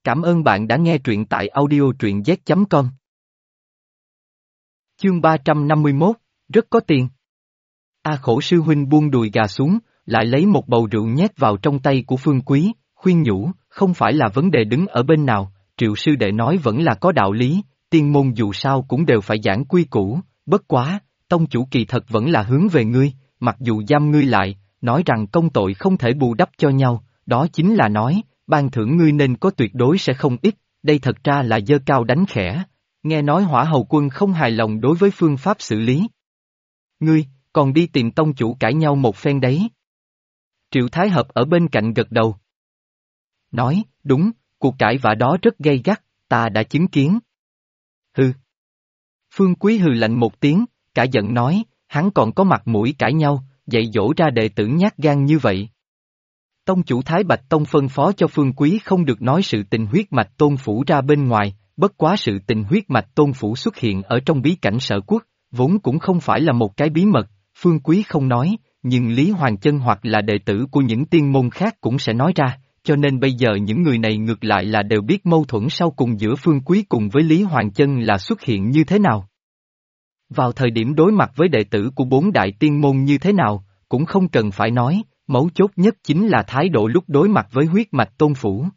Cảm ơn bạn đã nghe truyện tại audio truyện z.com. Chương 351, rất có tiền. Khổ sư huynh buông đùi gà xuống, lại lấy một bầu rượu nhét vào trong tay của Phương Quý, khuyên nhủ, không phải là vấn đề đứng ở bên nào, Triệu sư đệ nói vẫn là có đạo lý, tiên môn dù sao cũng đều phải giảng quy củ, bất quá, tông chủ kỳ thật vẫn là hướng về ngươi, mặc dù giam ngươi lại, nói rằng công tội không thể bù đắp cho nhau, đó chính là nói, ban thưởng ngươi nên có tuyệt đối sẽ không ít, đây thật ra là giơ cao đánh khẽ. Nghe nói Hỏa Hầu Quân không hài lòng đối với phương pháp xử lý. Ngươi, còn đi tìm tông chủ cãi nhau một phen đấy. Triệu Thái Hợp ở bên cạnh gật đầu. Nói, đúng, cuộc cãi vã đó rất gay gắt, ta đã chứng kiến. Hừ. Phương Quý hừ lạnh một tiếng, cả giận nói, hắn còn có mặt mũi cãi nhau, dạy dỗ ra đệ tử nhát gan như vậy. Tông chủ Thái Bạch Tông phân phó cho Phương Quý không được nói sự tình huyết mạch tôn phủ ra bên ngoài, bất quá sự tình huyết mạch tôn phủ xuất hiện ở trong bí cảnh Sở Quốc, vốn cũng không phải là một cái bí mật, Phương Quý không nói, nhưng Lý Hoàng Chân hoặc là đệ tử của những tiên môn khác cũng sẽ nói ra, cho nên bây giờ những người này ngược lại là đều biết mâu thuẫn sau cùng giữa Phương Quý cùng với Lý Hoàng Chân là xuất hiện như thế nào. Vào thời điểm đối mặt với đệ tử của bốn đại tiên môn như thế nào, cũng không cần phải nói. Mấu chốt nhất chính là thái độ lúc đối mặt với huyết mạch tôn phủ.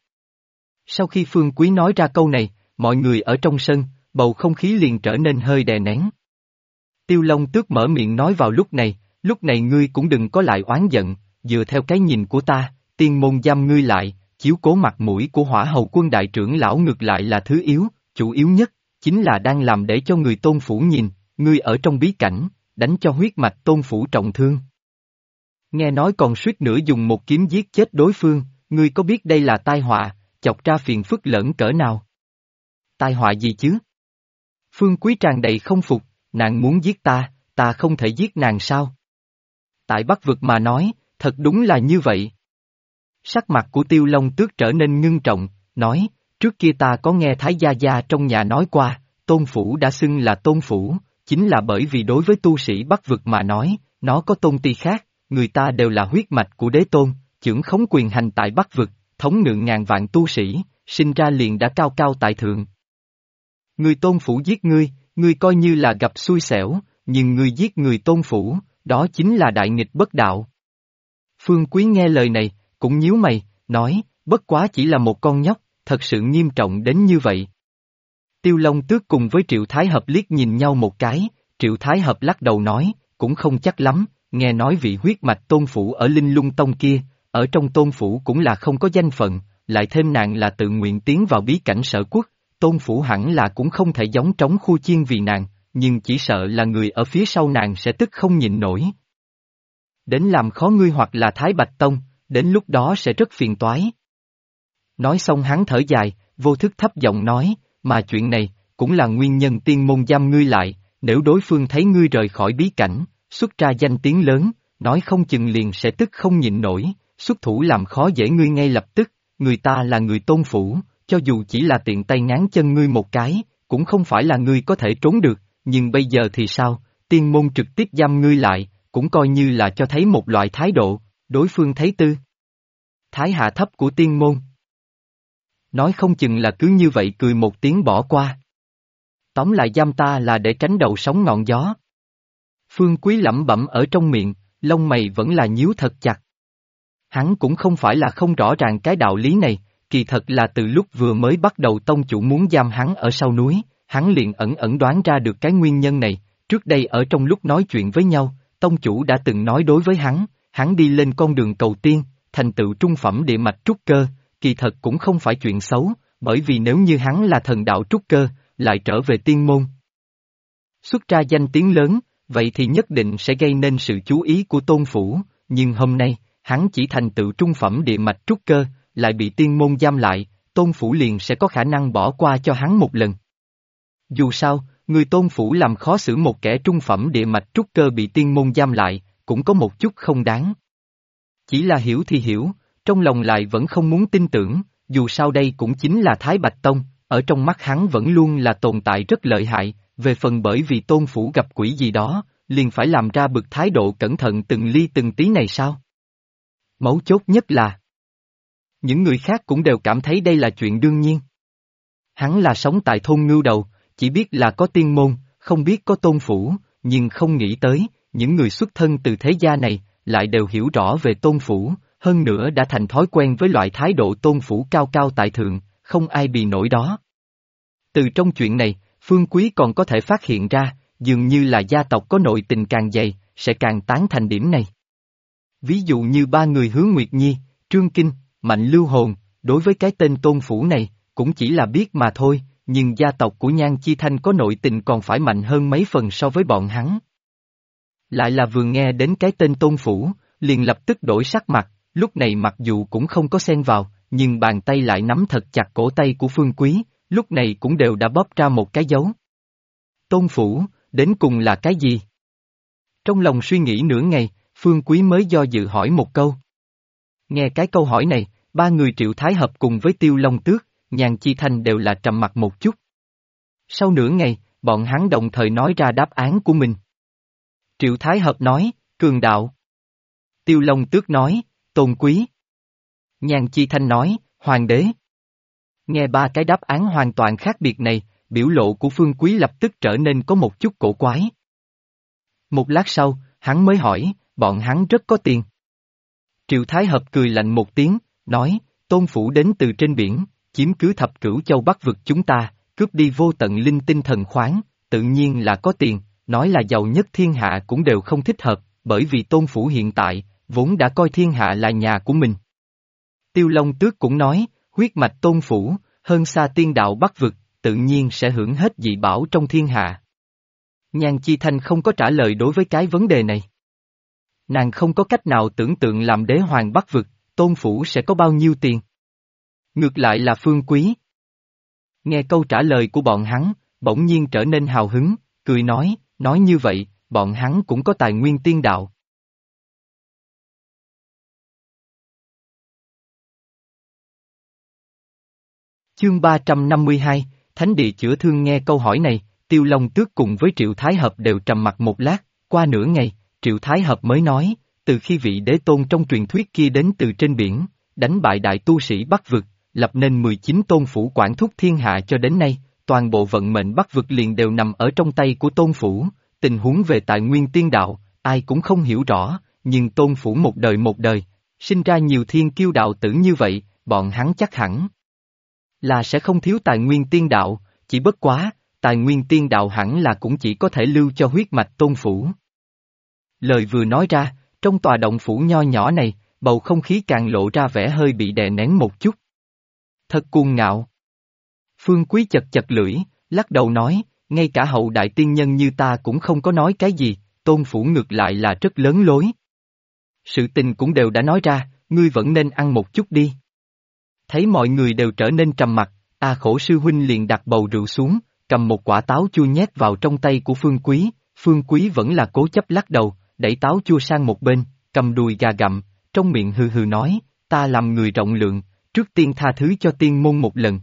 Sau khi Phương Quý nói ra câu này, mọi người ở trong sân, bầu không khí liền trở nên hơi đè nén. Tiêu Long Tước mở miệng nói vào lúc này ngươi cũng đừng có lại oán giận, dựa theo cái nhìn của ta, tiên môn giam ngươi lại, chiếu cố mặt mũi của Hỏa Hầu Quân đại trưởng lão ngược lại là thứ yếu, chủ yếu nhất, chính là đang làm để cho người tôn phủ nhìn, ngươi ở trong bí cảnh, đánh cho huyết mạch tôn phủ trọng thương. Nghe nói còn suýt nữa dùng một kiếm giết chết đối phương, ngươi có biết đây là tai họa, chọc ra phiền phức lớn cỡ nào? Tai họa gì chứ? Phương Quý tràn đầy không phục, nàng muốn giết ta không thể giết nàng sao? Tại Bắc Vực mà nói, thật đúng là như vậy. Sắc mặt của Tiêu Long Tước trở nên ngưng trọng, nói, trước kia ta có nghe Thái Gia Gia trong nhà nói qua, tôn phủ đã xưng là tôn phủ, chính là bởi vì đối với tu sĩ Bắc Vực mà nói, nó có tôn ti khác. Người ta đều là huyết mạch của đế tôn, chưởng khống quyền hành tại Bắc Vực, thống ngự ngàn vạn tu sĩ, sinh ra liền đã cao cao tại thượng. Người tôn phủ giết ngươi coi như là gặp xui xẻo, nhưng ngươi giết người tôn phủ, đó chính là đại nghịch bất đạo. Phương Quý nghe lời này, cũng nhíu mày, nói, bất quá chỉ là một con nhóc, thật sự nghiêm trọng đến như vậy. Tiêu Long Tước cùng với Triệu Thái Hợp liếc nhìn nhau một cái, Triệu Thái Hợp lắc đầu nói, cũng không chắc lắm. Nghe nói vị huyết mạch tôn phủ ở Linh Lung Tông kia, ở trong tôn phủ cũng là không có danh phận, lại thêm nàng là tự nguyện tiến vào bí cảnh Sở Quốc, tôn phủ hẳn là cũng không thể giống trống khu chiên vì nàng, nhưng chỉ sợ là người ở phía sau nàng sẽ tức không nhịn nổi. Đến làm khó ngươi hoặc là Thái Bạch Tông, đến lúc đó sẽ rất phiền toái. Nói xong hắn thở dài, vô thức thấp giọng nói, mà chuyện này, cũng là nguyên nhân tiên môn giam ngươi lại, nếu đối phương thấy ngươi rời khỏi bí cảnh. Xuất ra danh tiếng lớn, nói không chừng liền sẽ tức không nhịn nổi, xuất thủ làm khó dễ ngươi ngay lập tức, người ta là người tôn phủ, cho dù chỉ là tiện tay ngáng chân ngươi một cái, cũng không phải là ngươi có thể trốn được, nhưng bây giờ thì sao, tiên môn trực tiếp giam ngươi lại, cũng coi như là cho thấy một loại thái độ, đối phương thấy tư. Thái hạ thấp của tiên môn. Nói không chừng là cứ như vậy cười một tiếng bỏ qua. Tóm lại giam ta là để tránh đầu sóng ngọn gió. Phương Quý lẩm bẩm ở trong miệng, lông mày vẫn là nhíu thật chặt. Hắn cũng không phải là không rõ ràng cái đạo lý này, kỳ thật là từ lúc vừa mới bắt đầu tông chủ muốn giam hắn ở sau núi, hắn liền ẩn ẩn đoán ra được cái nguyên nhân này, trước đây ở trong lúc nói chuyện với nhau, tông chủ đã từng nói đối với hắn đi lên con đường cầu tiên, thành tựu trung phẩm địa mạch trúc cơ, kỳ thật cũng không phải chuyện xấu, bởi vì nếu như hắn là thần đạo trúc cơ, lại trở về tiên môn. Xuất ra danh tiếng lớn, vậy thì nhất định sẽ gây nên sự chú ý của tôn phủ, nhưng hôm nay, hắn chỉ thành tựu trung phẩm địa mạch trúc cơ, lại bị tiên môn giam lại, tôn phủ liền sẽ có khả năng bỏ qua cho hắn một lần. Dù sao, người tôn phủ làm khó xử một kẻ trung phẩm địa mạch trúc cơ bị tiên môn giam lại, cũng có một chút không đáng. Chỉ là hiểu thì hiểu, trong lòng lại vẫn không muốn tin tưởng, dù sao đây cũng chính là Thái Bạch Tông, ở trong mắt hắn vẫn luôn là tồn tại rất lợi hại, về phần bởi vì tôn phủ gặp quỷ gì đó, liền phải làm ra bực thái độ cẩn thận từng ly từng tí này sao? Mấu chốt nhất là Những người khác cũng đều cảm thấy đây là chuyện đương nhiên. Hắn là sống tại thôn Ngưu Đầu, chỉ biết là có tiên môn, không biết có tôn phủ, nhưng không nghĩ tới, những người xuất thân từ thế gia này, lại đều hiểu rõ về tôn phủ, hơn nữa đã thành thói quen với loại thái độ tôn phủ cao cao tại thượng, không ai bị nổi đó. Từ trong chuyện này, Phương Quý còn có thể phát hiện ra, dường như là gia tộc có nội tình càng dày, sẽ càng tán thành điểm này. Ví dụ như ba người Hứa Nguyệt Nhi, Trương Kinh, Mạnh Lưu Hồn, đối với cái tên tôn phủ này, cũng chỉ là biết mà thôi, nhưng gia tộc của Nhan Chi Thanh có nội tình còn phải mạnh hơn mấy phần so với bọn hắn. Lại là vừa nghe đến cái tên tôn phủ, liền lập tức đổi sắc mặt, lúc này mặc dù cũng không có xen vào, nhưng bàn tay lại nắm thật chặt cổ tay của Phương Quý, lúc này cũng đều đã bóp ra một cái dấu. Tôn phủ, đến cùng là cái gì? Trong lòng suy nghĩ nửa ngày, Phương Quý mới do dự hỏi một câu. Nghe cái câu hỏi này, ba người Triệu Thái Hợp cùng với Tiêu Long Tước, Nhan Chi Thanh đều là trầm mặt một chút. Sau nửa ngày, bọn hắn đồng thời nói ra đáp án của mình. Triệu Thái Hợp nói, cường đạo. Tiêu Long Tước nói, tôn quý. Nhan Chi Thanh nói, hoàng đế. Nghe ba cái đáp án hoàn toàn khác biệt này, biểu lộ của Phương Quý lập tức trở nên có một chút cổ quái. Một lát sau, hắn mới hỏi, bọn hắn rất có tiền. Triệu Thái Hợp cười lạnh một tiếng, nói, tôn phủ đến từ trên biển, chiếm cứ thập cửu châu Bắc vực chúng ta, cướp đi vô tận linh tinh thần khoáng, tự nhiên là có tiền, nói là giàu nhất thiên hạ cũng đều không thích hợp, bởi vì tôn phủ hiện tại, vốn đã coi thiên hạ là nhà của mình. Tiêu Long Tước cũng nói, huyết mạch tôn phủ, hơn xa tiên đạo Bắc vực, tự nhiên sẽ hưởng hết dị bảo trong thiên hạ. Nhan Chi Thanh không có trả lời đối với cái vấn đề này. Nàng không có cách nào tưởng tượng làm đế hoàng Bắc vực, tôn phủ sẽ có bao nhiêu tiền. Ngược lại là Phương Quý. Nghe câu trả lời của bọn hắn, bỗng nhiên trở nên hào hứng, cười nói như vậy, bọn hắn cũng có tài nguyên tiên đạo. Chương 352, Thánh địa chữa thương. Nghe câu hỏi này, Tiêu Long Tước cùng với Triệu Thái Hợp đều trầm mặc một lát, qua nửa ngày, Triệu Thái Hợp mới nói, từ khi vị đế tôn trong truyền thuyết kia đến từ trên biển, đánh bại đại tu sĩ Bắc vực, lập nên 19 tôn phủ quản thúc thiên hạ cho đến nay, toàn bộ vận mệnh Bắc vực liền đều nằm ở trong tay của tôn phủ, tình huống về tài nguyên tiên đạo, ai cũng không hiểu rõ, nhưng tôn phủ một đời, sinh ra nhiều thiên kiêu đạo tử như vậy, bọn hắn chắc hẳn là sẽ không thiếu tài nguyên tiên đạo, chỉ bất quá, tài nguyên tiên đạo hẳn là cũng chỉ có thể lưu cho huyết mạch tôn phủ. Lời vừa nói ra, trong tòa động phủ nho nhỏ này, bầu không khí càng lộ ra vẻ hơi bị đè nén một chút. Thật cuồng ngạo. Phương Quý chật chật lưỡi, lắc đầu nói, ngay cả hậu đại tiên nhân như ta cũng không có nói cái gì, tôn phủ ngược lại là rất lớn lối. Sự tình cũng đều đã nói ra, ngươi vẫn nên ăn một chút đi. Thấy mọi người đều trở nên trầm mặc, A Khổ sư huynh liền đặt bầu rượu xuống, cầm một quả táo chua nhét vào trong tay của Phương Quý vẫn là cố chấp lắc đầu, đẩy táo chua sang một bên, cầm đùi gà gặm, trong miệng hừ hừ nói, ta làm người rộng lượng, trước tiên tha thứ cho tiên môn một lần.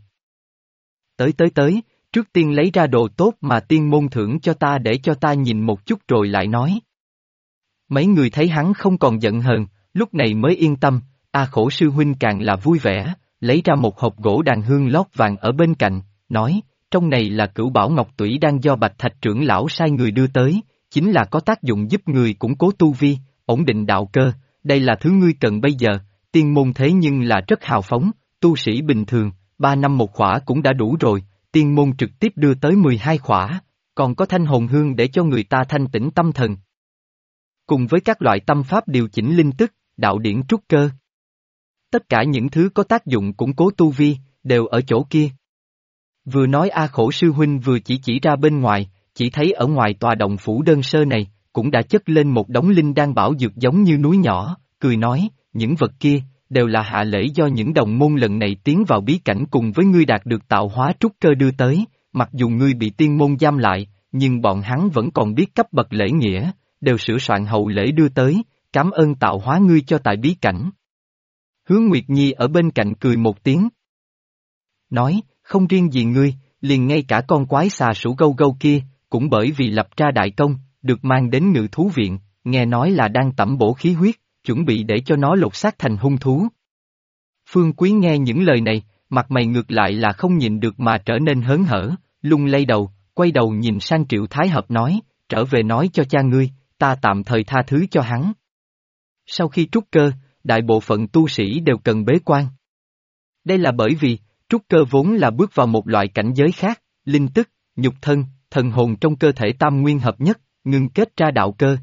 Tới, trước tiên lấy ra đồ tốt mà tiên môn thưởng cho ta để cho ta nhìn một chút rồi lại nói. Mấy người thấy hắn không còn giận hờn, lúc này mới yên tâm, A Khổ sư huynh càng là vui vẻ, lấy ra một hộp gỗ đàn hương lót vàng ở bên cạnh, nói, trong này là Cửu Bảo Ngọc Tủy đang do Bạch Thạch trưởng lão sai người đưa tới, chính là có tác dụng giúp người củng cố tu vi, ổn định đạo cơ, đây là thứ ngươi cần bây giờ, tiên môn thế nhưng là rất hào phóng, tu sĩ bình thường, 3 năm một khỏa cũng đã đủ rồi, tiên môn trực tiếp đưa tới 12 khỏa, còn có thanh hồn hương để cho người ta thanh tĩnh tâm thần. Cùng với các loại tâm pháp điều chỉnh linh tức, đạo điển trúc cơ. Tất cả những thứ có tác dụng củng cố tu vi, đều ở chỗ kia. Vừa nói A Khổ sư huynh vừa chỉ ra bên ngoài, chỉ thấy ở ngoài tòa động phủ đơn sơ này, cũng đã chất lên một đống linh đan bảo dược giống như núi nhỏ, cười nói, những vật kia, đều là hạ lễ do những đồng môn lần này tiến vào bí cảnh cùng với ngươi đạt được tạo hóa trúc cơ đưa tới, mặc dù ngươi bị tiên môn giam lại, nhưng bọn hắn vẫn còn biết cấp bậc lễ nghĩa, đều sửa soạn hậu lễ đưa tới, cảm ơn tạo hóa ngươi cho tại bí cảnh. Hứa Nguyệt Nhi ở bên cạnh cười một tiếng. Nói, không riêng gì ngươi, liền ngay cả con quái xà sủ gâu gâu kia, cũng bởi vì lập ra đại công, được mang đến Ngự thú viện, nghe nói là đang tẩm bổ khí huyết, chuẩn bị để cho nó lột xác thành hung thú. Phương Quý nghe những lời này, mặt mày ngược lại là không nhịn được mà trở nên hớn hở, lung lay đầu, quay đầu nhìn sang Triệu Thái Hợp nói, trở về nói cho cha ngươi, ta tạm thời tha thứ cho hắn. Sau khi trúc cơ, đại bộ phận tu sĩ đều cần bế quan. Đây là bởi vì, trúc cơ vốn là bước vào một loại cảnh giới khác, linh tức, nhục thân, thần hồn trong cơ thể tam nguyên hợp nhất, ngưng kết ra đạo cơ.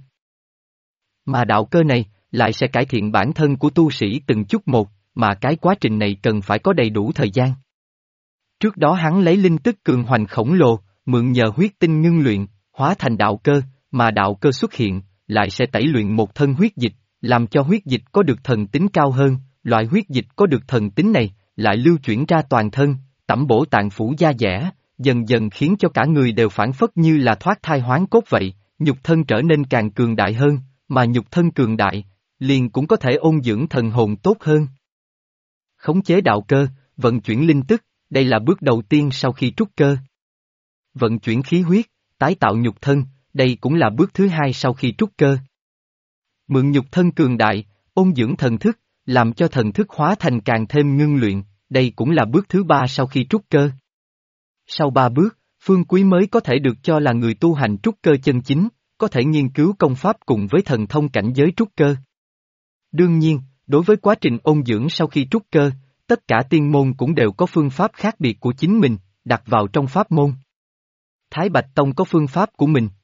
Mà đạo cơ này, lại sẽ cải thiện bản thân của tu sĩ từng chút một, mà cái quá trình này cần phải có đầy đủ thời gian. Trước đó hắn lấy linh tức cường hoành khổng lồ, mượn nhờ huyết tinh ngưng luyện, hóa thành đạo cơ, mà đạo cơ xuất hiện, lại sẽ tẩy luyện một thân huyết dịch, làm cho huyết dịch có được thần tính cao hơn, loại huyết dịch có được thần tính này, lại lưu chuyển ra toàn thân, tẩm bổ tạng phủ da dẻ, dần dần khiến cho cả người đều phản phất như là thoát thai hoán cốt vậy, nhục thân trở nên càng cường đại hơn, mà nhục thân cường đại, liền cũng có thể ôn dưỡng thần hồn tốt hơn. Khống chế đạo cơ, vận chuyển linh tức, đây là bước đầu tiên sau khi trúc cơ. Vận chuyển khí huyết, tái tạo nhục thân, đây cũng là bước thứ hai sau khi trúc cơ. Mượn nhục thân cường đại, ôn dưỡng thần thức, làm cho thần thức hóa thành càng thêm ngưng luyện, đây cũng là bước thứ ba sau khi trúc cơ. Sau ba bước, Phương Quý mới có thể được cho là người tu hành trúc cơ chân chính, có thể nghiên cứu công pháp cùng với thần thông cảnh giới trúc cơ. Đương nhiên, đối với quá trình ôn dưỡng sau khi trúc cơ, tất cả tiên môn cũng đều có phương pháp khác biệt của chính mình, đặt vào trong pháp môn. Thái Bạch Tông có phương pháp của mình.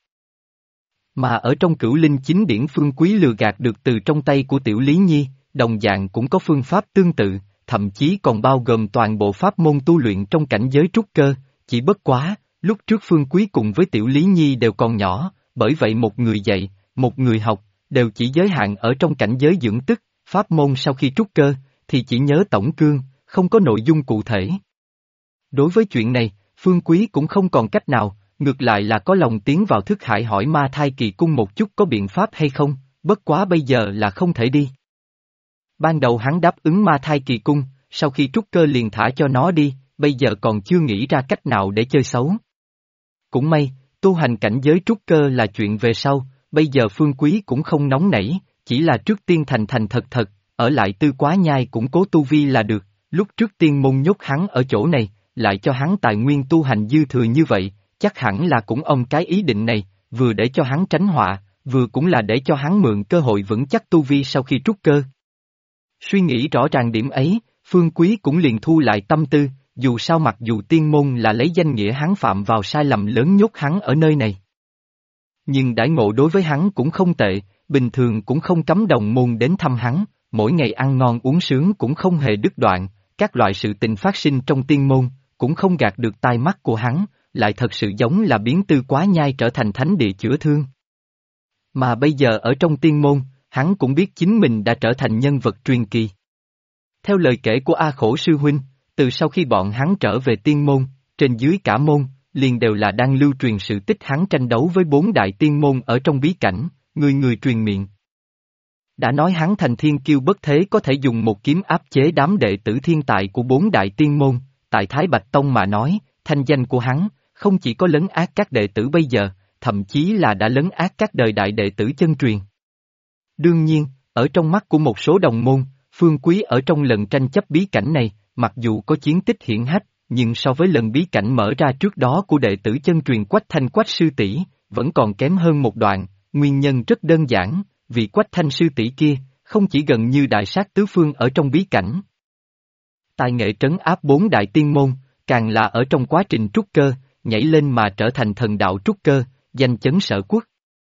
Mà ở trong Cửu Linh Chính Điển Phương Quý lừa gạt được từ trong tay của Tiểu Lý Nhi, đồng dạng cũng có phương pháp tương tự, thậm chí còn bao gồm toàn bộ pháp môn tu luyện trong cảnh giới trúc cơ, chỉ bất quá, lúc trước Phương Quý cùng với Tiểu Lý Nhi đều còn nhỏ, bởi vậy một người dạy, một người học, đều chỉ giới hạn ở trong cảnh giới dưỡng tức, pháp môn sau khi trúc cơ, thì chỉ nhớ tổng cương, không có nội dung cụ thể. Đối với chuyện này, Phương Quý cũng không còn cách nào, ngược lại là có lòng tiến vào thức hải hỏi Ma Thai Kỳ Cung một chút có biện pháp hay không, bất quá bây giờ là không thể đi. Ban đầu hắn đáp ứng Ma Thai Kỳ Cung, sau khi trúc cơ liền thả cho nó đi, bây giờ còn chưa nghĩ ra cách nào để chơi xấu. Cũng may, tu hành cảnh giới trúc cơ là chuyện về sau, bây giờ Phương Quý cũng không nóng nảy, chỉ là trước tiên thành thành thật, ở lại Tư Quá Nhai củng cố tu vi là được, lúc trước tiên môn nhốt hắn ở chỗ này, lại cho hắn tài nguyên tu hành dư thừa như vậy, chắc hẳn là cũng ông cái ý định này, vừa để cho hắn tránh họa, vừa cũng là để cho hắn mượn cơ hội vững chắc tu vi sau khi trúc cơ. Suy nghĩ rõ ràng điểm ấy, Phương Quý cũng liền thu lại tâm tư, dù sao mặc dù tiên môn là lấy danh nghĩa hắn phạm vào sai lầm lớn nhốt hắn ở nơi này. Nhưng đãi ngộ đối với hắn cũng không tệ, bình thường cũng không cấm đồng môn đến thăm hắn, mỗi ngày ăn ngon uống sướng cũng không hề đứt đoạn, các loại sự tình phát sinh trong tiên môn, cũng không gạt được tai mắt của hắn, lại thật sự giống là biến Tư Quá Nhai trở thành thánh địa chữa thương. Mà bây giờ ở trong tiên môn, hắn cũng biết chính mình đã trở thành nhân vật truyền kỳ. Theo lời kể của A Khổ sư huynh, từ sau khi bọn hắn trở về tiên môn, trên dưới cả môn, liền đều là đang lưu truyền sự tích hắn tranh đấu với 4 đại tiên môn ở trong bí cảnh, người người truyền miệng. Đã nói hắn thành thiên kiêu bất thế có thể dùng một kiếm áp chế đám đệ tử thiên tài của 4 đại tiên môn, tại Thái Bạch Tông mà nói, thanh danh của hắn, không chỉ có lấn át các đệ tử bây giờ, thậm chí là đã lấn át các đời đại đệ tử chân truyền. Đương nhiên, ở trong mắt của một số đồng môn, Phương Quý ở trong lần tranh chấp bí cảnh này, mặc dù có chiến tích hiển hách, nhưng so với lần bí cảnh mở ra trước đó của đệ tử chân truyền Quách Thanh Quách sư tỷ, vẫn còn kém hơn một đoạn, nguyên nhân rất đơn giản, vì Quách Thanh sư tỷ kia, không chỉ gần như đại sát tứ phương ở trong bí cảnh. Tài nghệ trấn áp 4 đại tiên môn, càng là ở trong quá trình trúc cơ, nhảy lên mà trở thành thần đạo trúc cơ, danh chấn sở quốc.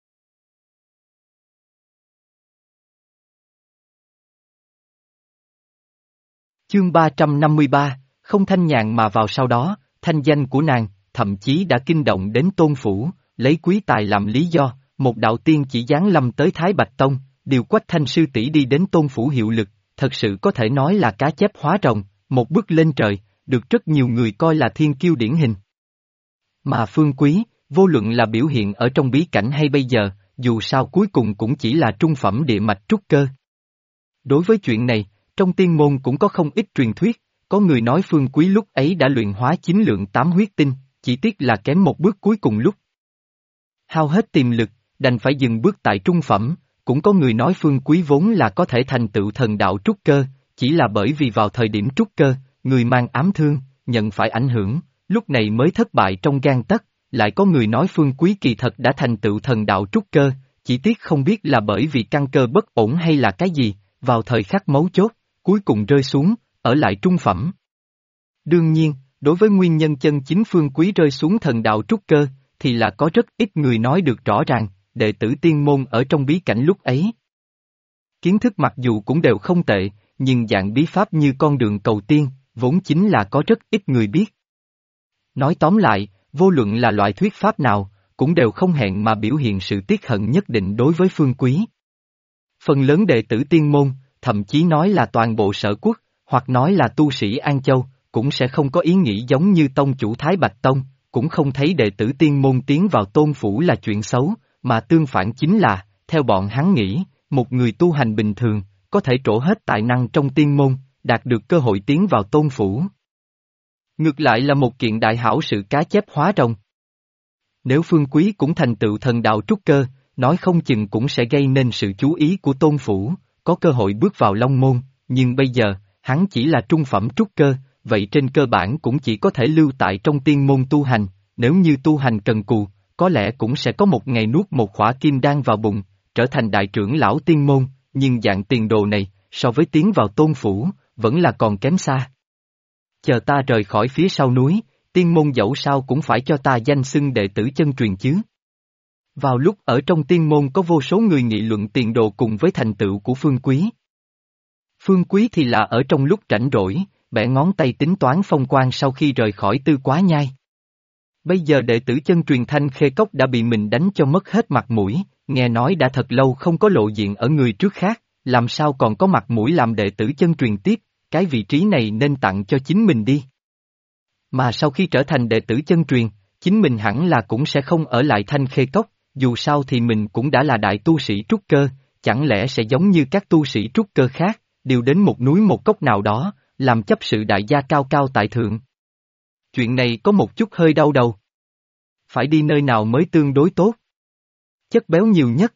Chương 353, không thanh nhàn mà vào sau đó, thanh danh của nàng, thậm chí đã kinh động đến Tôn Phủ, lấy quý tài làm lý do, một đạo tiên chỉ giáng lâm tới Thái Bạch Tông, điều Quách Thanh sư tỷ đi đến Tôn Phủ hiệu lực, thật sự có thể nói là cá chép hóa rồng, một bước lên trời, được rất nhiều người coi là thiên kiêu điển hình. Mà Phương Quý, vô luận là biểu hiện ở trong bí cảnh hay bây giờ, dù sao cuối cùng cũng chỉ là trung phẩm địa mạch trúc cơ. Đối với chuyện này, trong tiên môn cũng có không ít truyền thuyết, có người nói Phương Quý lúc ấy đã luyện hóa 9 lượng 8 huyết tinh, chỉ tiếc là kém một bước cuối cùng lúc. Hao hết tiềm lực, đành phải dừng bước tại trung phẩm, cũng có người nói Phương Quý vốn là có thể thành tựu thần đạo trúc cơ, chỉ là bởi vì vào thời điểm trúc cơ, người mang ám thương, nhận phải ảnh hưởng, lúc này mới thất bại trong gang tấc, lại có người nói Phương Quý kỳ thật đã thành tựu thần đạo trúc cơ, chỉ tiếc không biết là bởi vì căn cơ bất ổn hay là cái gì, vào thời khắc mấu chốt, cuối cùng rơi xuống, ở lại trung phẩm. Đương nhiên, đối với nguyên nhân chân chính Phương Quý rơi xuống thần đạo trúc cơ, thì là có rất ít người nói được rõ ràng, đệ tử tiên môn ở trong bí cảnh lúc ấy. Kiến thức mặc dù cũng đều không tệ, nhưng dạng bí pháp như con đường cầu tiên, vốn chính là có rất ít người biết. Nói tóm lại, vô luận là loại thuyết pháp nào, cũng đều không hẹn mà biểu hiện sự tiếc hận nhất định đối với Phương Quý. Phần lớn đệ tử tiên môn, thậm chí nói là toàn bộ sở quốc, hoặc nói là tu sĩ An Châu, cũng sẽ không có ý nghĩ giống như tông chủ Thái Bạch Tông, cũng không thấy đệ tử tiên môn tiến vào tôn phủ là chuyện xấu, mà tương phản chính là, theo bọn hắn nghĩ, một người tu hành bình thường, có thể trổ hết tài năng trong tiên môn, đạt được cơ hội tiến vào tôn phủ. Ngược lại là một kiện đại hảo sự cá chép hóa rồng. Nếu Phương Quý cũng thành tựu thần đạo trúc cơ, nói không chừng cũng sẽ gây nên sự chú ý của tôn phủ, có cơ hội bước vào Long Môn, nhưng bây giờ, hắn chỉ là trung phẩm trúc cơ, vậy trên cơ bản cũng chỉ có thể lưu tại trong tiên môn tu hành, nếu như tu hành cần cù, có lẽ cũng sẽ có một ngày nuốt một khỏa kim đan vào bụng, trở thành đại trưởng lão tiên môn, nhưng dạng tiền đồ này, so với tiến vào tôn phủ, vẫn là còn kém xa. Chờ ta rời khỏi phía sau núi, tiên môn dẫu sao cũng phải cho ta danh xưng đệ tử chân truyền chứ. Vào lúc ở trong tiên môn có vô số người nghị luận tiền đồ cùng với thành tựu của Phương Quý. Phương Quý thì là ở trong lúc rảnh rỗi, bẻ ngón tay tính toán phong quan sau khi rời khỏi Tư Quá Nhai. Bây giờ đệ tử chân truyền Thanh Khê Cốc đã bị mình đánh cho mất hết mặt mũi, nghe nói đã thật lâu không có lộ diện ở người trước khác, làm sao còn có mặt mũi làm đệ tử chân truyền tiếp, cái vị trí này nên tặng cho chính mình đi. Mà sau khi trở thành đệ tử chân truyền, chính mình hẳn là cũng sẽ không ở lại Thanh Khê Cốc, dù sao thì mình cũng đã là đại tu sĩ trúc cơ, chẳng lẽ sẽ giống như các tu sĩ trúc cơ khác, đều đến một núi một cốc nào đó, làm chấp sự đại gia cao cao tại thượng. Chuyện này có một chút hơi đau đầu. Phải đi nơi nào mới tương đối tốt? Chất béo nhiều nhất.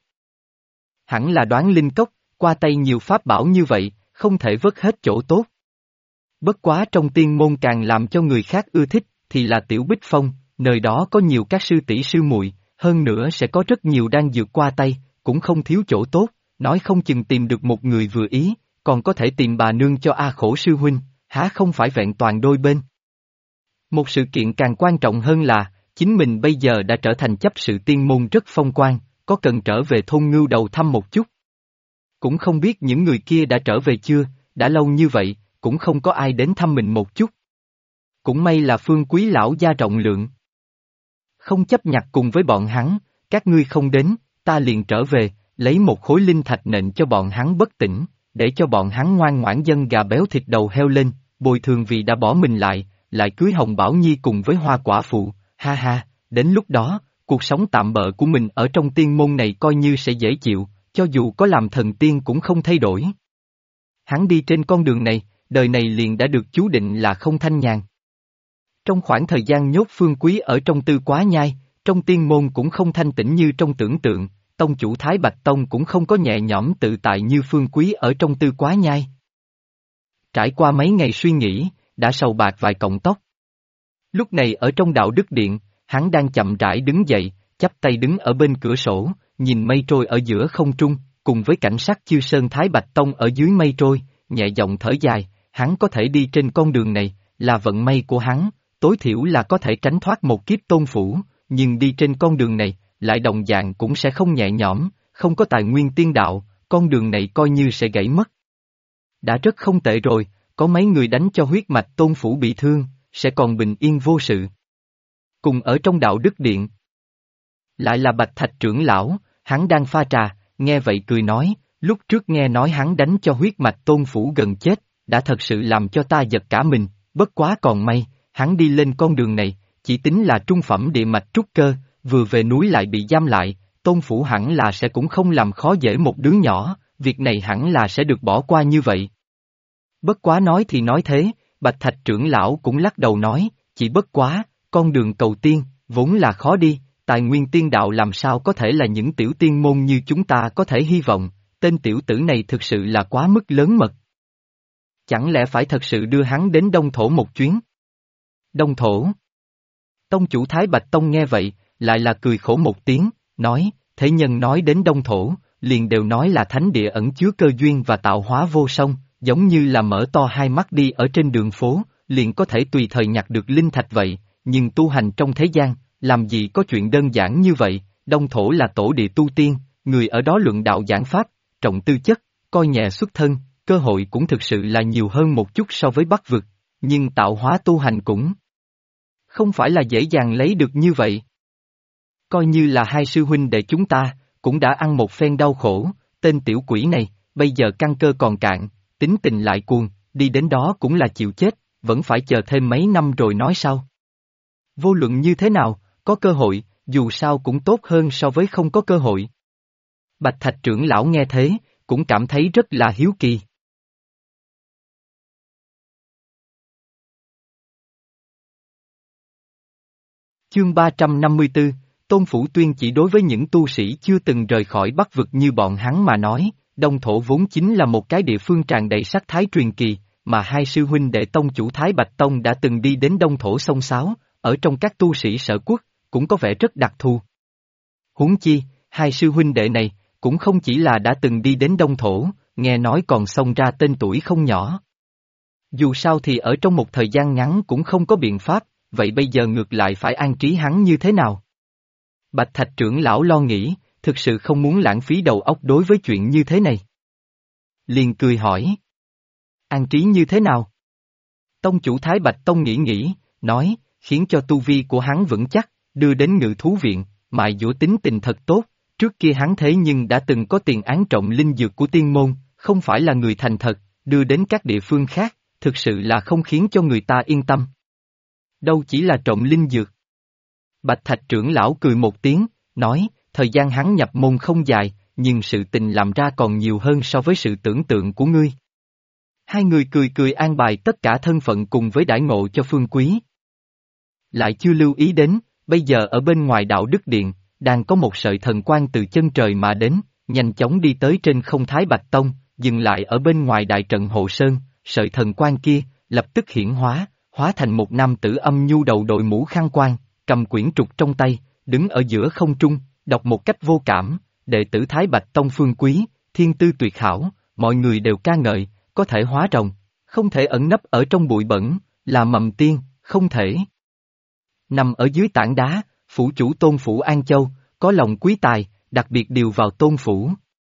Hẳn là Đoán Linh Cốc, qua tay nhiều pháp bảo như vậy, không thể vớt hết chỗ tốt. Bất quá trong tiên môn càng làm cho người khác ưa thích, thì là Tiểu Bích Phong, nơi đó có nhiều các sư tỷ sư muội, hơn nữa sẽ có rất nhiều đang dược qua tay, cũng không thiếu chỗ tốt, nói không chừng tìm được một người vừa ý, còn có thể tìm bà nương cho A Khổ sư huynh, há không phải vẹn toàn đôi bên. Một sự kiện càng quan trọng hơn là, chính mình bây giờ đã trở thành chấp sự tiên môn rất phong quan, có cần trở về thôn Ngưu Đầu thăm một chút. Cũng không biết những người kia đã trở về chưa, đã lâu như vậy, cũng không có ai đến thăm mình một chút. Cũng may là Phương Quý lão gia rộng lượng. Không chấp nhặt cùng với bọn hắn, các ngươi không đến, ta liền trở về, lấy một khối linh thạch nện cho bọn hắn bất tỉnh, để cho bọn hắn ngoan ngoãn dân gà béo thịt đầu heo lên, bồi thường vì đã bỏ mình lại cưới Hồng Bảo Nhi cùng với Hoa Quả Phụ, ha ha, đến lúc đó, cuộc sống tạm bợ của mình ở trong tiên môn này coi như sẽ dễ chịu, cho dù có làm thần tiên cũng không thay đổi. Hắn đi trên con đường này, đời này liền đã được chú định là không thanh nhàn. Trong khoảng thời gian nhốt Phương Quý ở trong Tư Quá Nhai, trong tiên môn cũng không thanh tĩnh như trong tưởng tượng, tông chủ Thái Bạch Tông cũng không có nhẹ nhõm tự tại như Phương Quý ở trong Tư Quá Nhai. Trải qua mấy ngày suy nghĩ, đã sầu bạc vài cọng tóc. Lúc này ở trong đạo đức điện, hắn đang chậm rãi đứng dậy, chắp tay đứng ở bên cửa sổ, nhìn mây trôi ở giữa không trung, cùng với cảnh sắc Chiêu Sơn Thái Bạch Tông ở dưới mây trôi, nhẹ giọng thở dài, hắn có thể đi trên con đường này, là vận may của hắn, tối thiểu là có thể tránh thoát một kiếp tôn phủ, nhưng đi trên con đường này, lại đồng dạng cũng sẽ không nhẹ nhõm, không có tài nguyên tiên đạo, con đường này coi như sẽ gãy mất. Đã rất không tệ rồi, có mấy người đánh cho huyết mạch tôn phủ bị thương, sẽ còn bình yên vô sự. Cùng ở trong đạo đức điện. Lại là Bạch Thạch trưởng lão, hắn đang pha trà, nghe vậy cười nói, lúc trước nghe nói hắn đánh cho huyết mạch tôn phủ gần chết, đã thật sự làm cho ta giật cả mình, bất quá còn may, hắn đi lên con đường này, chỉ tính là trung phẩm địa mạch trúc cơ, vừa về núi lại bị giam lại, tôn phủ hẳn là sẽ cũng không làm khó dễ một đứa nhỏ, việc này hẳn là sẽ được bỏ qua như vậy. Bất quá nói thì nói thế, Bạch Thạch trưởng lão cũng lắc đầu nói, chỉ bất quá, con đường cầu tiên, vốn là khó đi, tài nguyên tiên đạo làm sao có thể là những tiểu tiên môn như chúng ta có thể hy vọng, tên tiểu tử này thực sự là quá mức lớn mật. Chẳng lẽ phải thật sự đưa hắn đến Đông Thổ một chuyến? Đông Thổ. Tông chủ Thái Bạch Tông nghe vậy, lại là cười khổ một tiếng, nói, thế nhân nói đến Đông Thổ, liền đều nói là thánh địa ẩn chứa cơ duyên và tạo hóa vô song, giống như là mở to hai mắt đi ở trên đường phố, liền có thể tùy thời nhặt được linh thạch vậy, nhưng tu hành trong thế gian, làm gì có chuyện đơn giản như vậy, Đông Thổ là tổ địa tu tiên, người ở đó luận đạo giảng pháp, trọng tư chất, coi nhẹ xuất thân, cơ hội cũng thực sự là nhiều hơn một chút so với Bắc vực, nhưng tạo hóa tu hành cũng không phải là dễ dàng lấy được như vậy. Coi như là hai sư huynh đệ chúng ta, cũng đã ăn một phen đau khổ, tên tiểu quỷ này, bây giờ căn cơ còn cạn, tính tình lại cuồng, đi đến đó cũng là chịu chết, vẫn phải chờ thêm mấy năm rồi nói sau. Vô luận như thế nào, có cơ hội, dù sao cũng tốt hơn so với không có cơ hội. Bạch Thạch trưởng lão nghe thế, cũng cảm thấy rất là hiếu kỳ. Chương 354, Tôn Phủ Tuyên chỉ đối với những tu sĩ chưa từng rời khỏi Bắc vực như bọn hắn mà nói, Đông Thổ vốn chính là một cái địa phương tràn đầy sắc thái truyền kỳ, mà hai sư huynh đệ tông chủ Thái Bạch Tông đã từng đi đến Đông Thổ sông Sáo, ở trong các tu sĩ sở quốc, cũng có vẻ rất đặc thù. Huống chi, hai sư huynh đệ này, cũng không chỉ là đã từng đi đến Đông Thổ, nghe nói còn xông ra tên tuổi không nhỏ. Dù sao thì ở trong một thời gian ngắn cũng không có biện pháp, vậy bây giờ ngược lại phải an trí hắn như thế nào? Bạch Thạch trưởng lão lo nghĩ, thực sự không muốn lãng phí đầu óc đối với chuyện như thế này. Liền cười hỏi. An trí như thế nào? Tông chủ Thái Bạch Tông nghĩ, nói, khiến cho tu vi của hắn vững chắc, đưa đến Ngự Thú Viện, mại dũa tính tình thật tốt, trước kia hắn thế nhưng đã từng có tiền án trọng linh dược của tiên môn, không phải là người thành thật, đưa đến các địa phương khác, thực sự là không khiến cho người ta yên tâm. Đâu chỉ là trộm linh dược. Bạch Thạch trưởng lão cười một tiếng, nói, thời gian hắn nhập môn không dài, nhưng sự tình làm ra còn nhiều hơn so với sự tưởng tượng của ngươi. Hai người cười an bài tất cả thân phận cùng với đãi ngộ cho Phương Quý. Lại chưa lưu ý đến, bây giờ ở bên ngoài đạo Đức Điện, đang có một sợi thần quang từ chân trời mà đến, nhanh chóng đi tới trên không Thái Bạch Tông, dừng lại ở bên ngoài đại trận Hộ Sơn, sợi thần quang kia, lập tức hiển hóa, hóa thành một nam tử âm nhu đầu đội mũ khăn quang, cầm quyển trục trong tay, đứng ở giữa không trung, đọc một cách vô cảm, đệ tử Thái Bạch Tông Phương Quý, thiên tư tuyệt hảo, mọi người đều ca ngợi, có thể hóa rồng, không thể ẩn nấp ở trong bụi bẩn, là mầm tiên, không thể. Nằm ở dưới tảng đá, phủ chủ Tôn Phủ An Châu, có lòng quý tài, đặc biệt điều vào Tôn Phủ.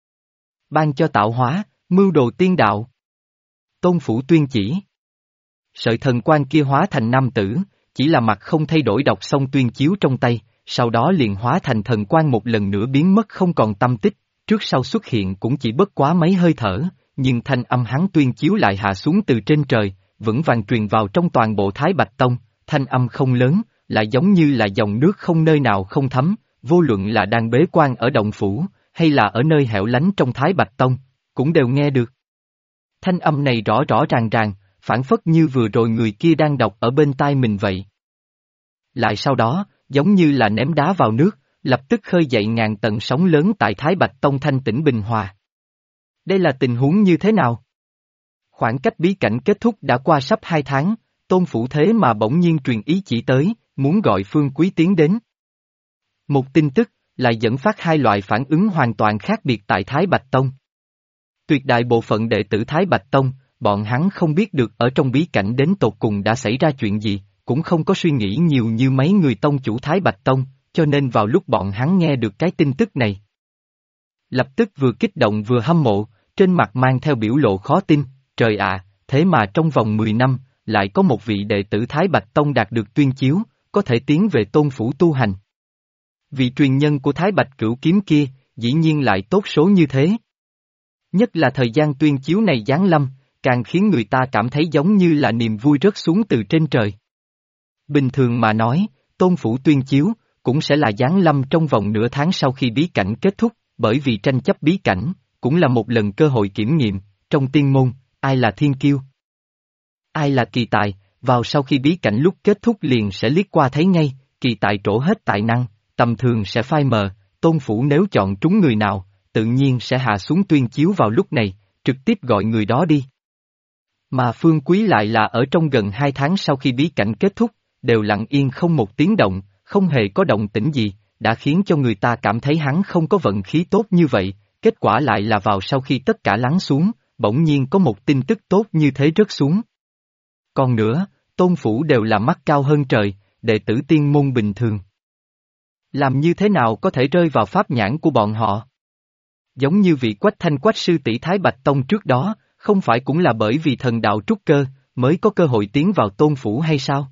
Ban cho tạo hóa, mưu đồ tiên đạo. Tôn Phủ tuyên chỉ. Sợi thần quan kia hóa thành nam tử, chỉ là mặt không thay đổi đọc xong tuyên chiếu trong tay, sau đó liền hóa thành thần quan một lần nữa biến mất không còn tâm tích, trước sau xuất hiện cũng chỉ bất quá mấy hơi thở, nhưng thanh âm hắn tuyên chiếu lại hạ xuống từ trên trời, vững vàng truyền vào trong toàn bộ Thái Bạch Tông, thanh âm không lớn, lại giống như là dòng nước không nơi nào không thấm, vô luận là đang bế quan ở động phủ, hay là ở nơi hẻo lánh trong Thái Bạch Tông, cũng đều nghe được. Thanh âm này rõ rõ ràng, phản phất như vừa rồi người kia đang đọc ở bên tai mình vậy. Lại sau đó, giống như là ném đá vào nước, lập tức khơi dậy ngàn tầng sóng lớn tại Thái Bạch Tông thanh tĩnh bình hòa. Đây là tình huống như thế nào? Khoảng cách bí cảnh kết thúc đã qua sắp 2 tháng, Tôn Phủ thế mà bỗng nhiên truyền ý chỉ tới, muốn gọi Phương Quý tiến đến. Một tin tức, lại dẫn phát hai loại phản ứng hoàn toàn khác biệt tại Thái Bạch Tông. Tuyệt đại bộ phận đệ tử Thái Bạch Tông, bọn hắn không biết được ở trong bí cảnh đến tột cùng đã xảy ra chuyện gì, cũng không có suy nghĩ nhiều như mấy người tông chủ Thái Bạch Tông, cho nên vào lúc bọn hắn nghe được cái tin tức này. Lập tức vừa kích động vừa hâm mộ, trên mặt mang theo biểu lộ khó tin, trời ạ, thế mà trong vòng 10 năm, lại có một vị đệ tử Thái Bạch Tông đạt được tuyên chiếu, có thể tiến về Tôn Phủ tu hành. Vị truyền nhân của Thái Bạch Cửu Kiếm kia, dĩ nhiên lại tốt số như thế. Nhất là thời gian tuyên chiếu này giáng lâm, càng khiến người ta cảm thấy giống như là niềm vui rớt xuống từ trên trời. Bình thường mà nói, Tôn Phủ tuyên chiếu, cũng sẽ là giáng lâm trong vòng nửa tháng sau khi bí cảnh kết thúc, bởi vì tranh chấp bí cảnh, cũng là một lần cơ hội kiểm nghiệm, trong tiên môn, ai là thiên kiêu, ai là kỳ tài, vào sau khi bí cảnh lúc kết thúc liền sẽ liếc qua thấy ngay, kỳ tài trổ hết tài năng, tầm thường sẽ phai mờ, Tôn Phủ nếu chọn trúng người nào, tự nhiên sẽ hạ xuống tuyên chiếu vào lúc này, trực tiếp gọi người đó đi. Mà Phương Quý lại là ở trong gần 2 tháng sau khi bí cảnh kết thúc, đều lặng yên không một tiếng động, không hề có động tĩnh gì, đã khiến cho người ta cảm thấy hắn không có vận khí tốt như vậy, kết quả lại là vào sau khi tất cả lắng xuống, bỗng nhiên có một tin tức tốt như thế rớt xuống. Còn nữa, tôn phủ đều là mắt cao hơn trời, đệ tử tiên môn bình thường. Làm như thế nào có thể rơi vào pháp nhãn của bọn họ? Giống như vị Quách Thanh Quách sư tỷ Thái Bạch Tông trước đó, không phải cũng là bởi vì thần đạo trúc cơ, mới có cơ hội tiến vào tôn phủ hay sao?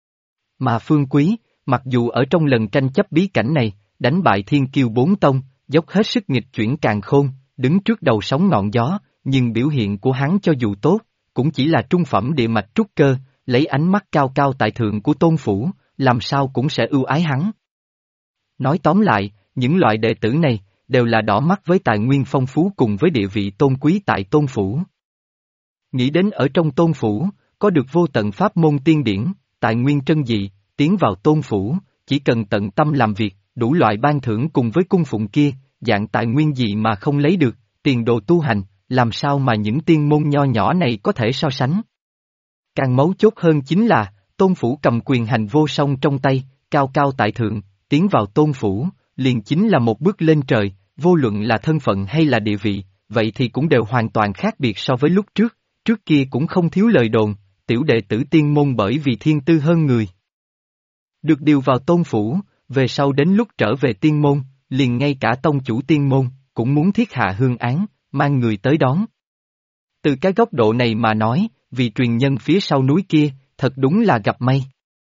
Mà Phương Quý, mặc dù ở trong lần tranh chấp bí cảnh này, đánh bại thiên kiêu bốn tông, dốc hết sức nghịch chuyển càn khôn, đứng trước đầu sóng ngọn gió, nhưng biểu hiện của hắn cho dù tốt, cũng chỉ là trung phẩm địa mạch trúc cơ, lấy ánh mắt cao cao tại thượng của tôn phủ, làm sao cũng sẽ ưu ái hắn. Nói tóm lại, những loại đệ tử này, đều là đỏ mắt với tài nguyên phong phú cùng với địa vị tôn quý tại tôn phủ. Nghĩ đến ở trong tôn phủ, có được vô tận pháp môn tiên điển, tài nguyên trân dị, tiến vào tôn phủ, chỉ cần tận tâm làm việc, đủ loại ban thưởng cùng với cung phụng kia, dạng tài nguyên gì mà không lấy được, tiền đồ tu hành, làm sao mà những tiên môn nho nhỏ này có thể so sánh. Càng mấu chốt hơn chính là, tôn phủ cầm quyền hành vô song trong tay, cao cao tại thượng, tiến vào tôn phủ, liền chính là một bước lên trời, vô luận là thân phận hay là địa vị, vậy thì cũng đều hoàn toàn khác biệt so với lúc trước, trước kia cũng không thiếu lời đồn, tiểu đệ tử tiên môn bởi vì thiên tư hơn người. Được điều vào tôn phủ, về sau đến lúc trở về tiên môn, liền ngay cả tông chủ tiên môn, cũng muốn thiết hạ hương án, mang người tới đón. Từ cái góc độ này mà nói, vì truyền nhân phía sau núi kia, thật đúng là gặp may.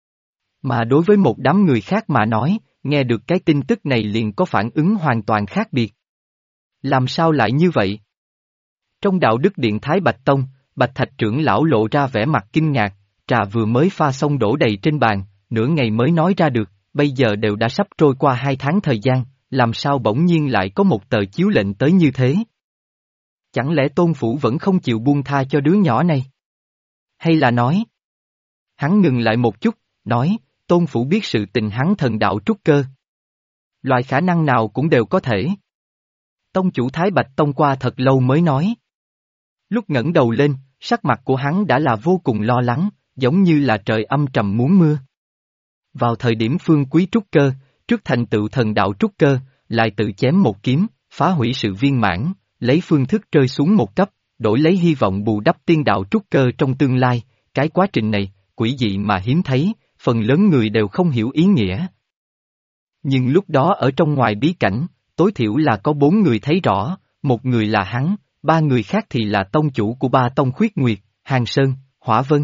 Mà đối với một đám người khác mà nói, nghe được cái tin tức này liền có phản ứng hoàn toàn khác biệt. Làm sao lại như vậy? Trong đạo đức điện Thái Bạch Tông, Bạch Thạch trưởng lão lộ ra vẻ mặt kinh ngạc, trà vừa mới pha xong đổ đầy trên bàn, nửa ngày mới nói ra được, bây giờ đều đã sắp trôi qua 2 tháng thời gian, làm sao bỗng nhiên lại có một tờ chiếu lệnh tới như thế? Chẳng lẽ tôn phủ vẫn không chịu buông tha cho đứa nhỏ này? Hay là nói? Hắn ngừng lại một chút, nói, tôn phủ biết sự tình hắn thần đạo trúc cơ. Loại khả năng nào cũng đều có thể. Tông chủ Thái Bạch Tông qua thật lâu mới nói. Lúc ngẩng đầu lên, sắc mặt của hắn đã là vô cùng lo lắng, giống như là trời âm trầm muốn mưa. Vào thời điểm Phương Quý trúc cơ, trước thành tựu thần đạo trúc cơ, lại tự chém một kiếm, phá hủy sự viên mãn, lấy phương thức rơi xuống một cấp, đổi lấy hy vọng bù đắp tiên đạo trúc cơ trong tương lai, cái quá trình này, quỷ dị mà hiếm thấy, phần lớn người đều không hiểu ý nghĩa. Nhưng lúc đó ở trong ngoài bí cảnh, tối thiểu là có 4 người thấy rõ, một người là hắn, 3 người khác thì là tông chủ của 3 tông Khuyết Nguyệt, Hàng Sơn, Hỏa Vân.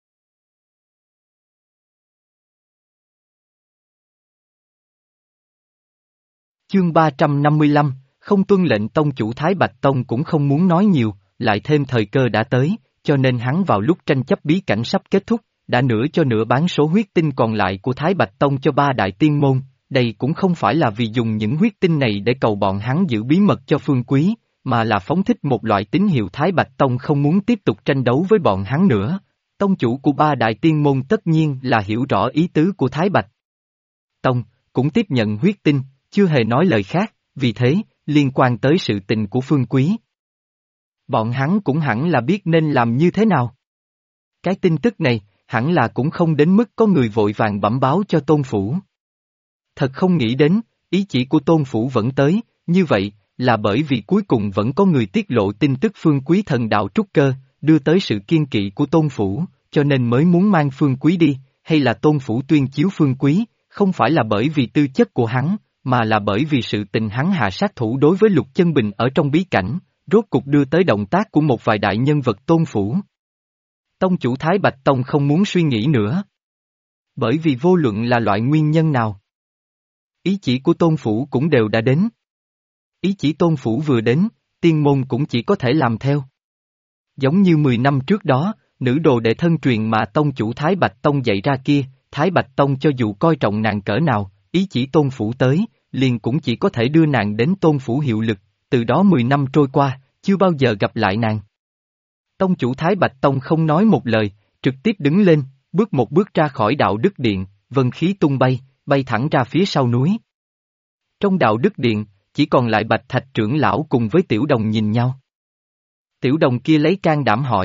Chương 355, không tuân lệnh tông chủ Thái Bạch Tông cũng không muốn nói nhiều, lại thêm thời cơ đã tới, cho nên hắn vào lúc tranh chấp bí cảnh sắp kết thúc, đã nửa cho nửa bán số huyết tinh còn lại của Thái Bạch Tông cho 3 đại tiên môn, đây cũng không phải là vì dùng những huyết tinh này để cầu bọn hắn giữ bí mật cho Phương Quý, mà là phóng thích một loại tín hiệu Thái Bạch Tông không muốn tiếp tục tranh đấu với bọn hắn nữa. Tông chủ của 3 đại tiên môn tất nhiên là hiểu rõ ý tứ của Thái Bạch Tông, cũng tiếp nhận huyết tinh, chưa hề nói lời khác, vì thế, liên quan tới sự tình của Phương Quý. Bọn hắn cũng hẳn là biết nên làm như thế nào. Cái tin tức này, hẳn là cũng không đến mức có người vội vàng bẩm báo cho Tôn Phủ. Thật không nghĩ đến, ý chỉ của Tôn Phủ vẫn tới, như vậy, là bởi vì cuối cùng vẫn có người tiết lộ tin tức Phương Quý thần đạo trúc cơ, đưa tới sự kiên kỵ của Tôn Phủ, cho nên mới muốn mang Phương Quý đi, hay là Tôn Phủ tuyên chiếu Phương Quý, không phải là bởi vì tư chất của hắn, mà là bởi vì sự tình hắn hạ sát thủ đối với Lục Chân Bình ở trong bí cảnh, rốt cục đưa tới động tác của một vài đại nhân vật Tôn Phủ. Tông chủ Thái Bạch Tông không muốn suy nghĩ nữa. Bởi vì vô luận là loại nguyên nhân nào, ý chỉ của Tôn Phủ cũng đều đã đến. Ý chỉ Tôn Phủ vừa đến, tiên môn cũng chỉ có thể làm theo. Giống như 10 năm trước đó, nữ đồ đệ thân truyền mà tông chủ Thái Bạch Tông dạy ra kia, Thái Bạch Tông cho dù coi trọng nàng cỡ nào, ý chỉ Tôn Phủ tới, liền cũng chỉ có thể đưa nàng đến Tôn Phủ hiệu lực, từ đó 10 năm trôi qua, chưa bao giờ gặp lại nàng. Tông chủ Thái Bạch Tông không nói một lời, trực tiếp đứng lên, bước một bước ra khỏi đạo đức điện, vân khí tung bay, bay thẳng ra phía sau núi. Trong đạo đức điện, chỉ còn lại Bạch Thạch trưởng lão cùng với Tiểu Đồng nhìn nhau. Tiểu Đồng kia lấy can đảm hỏi,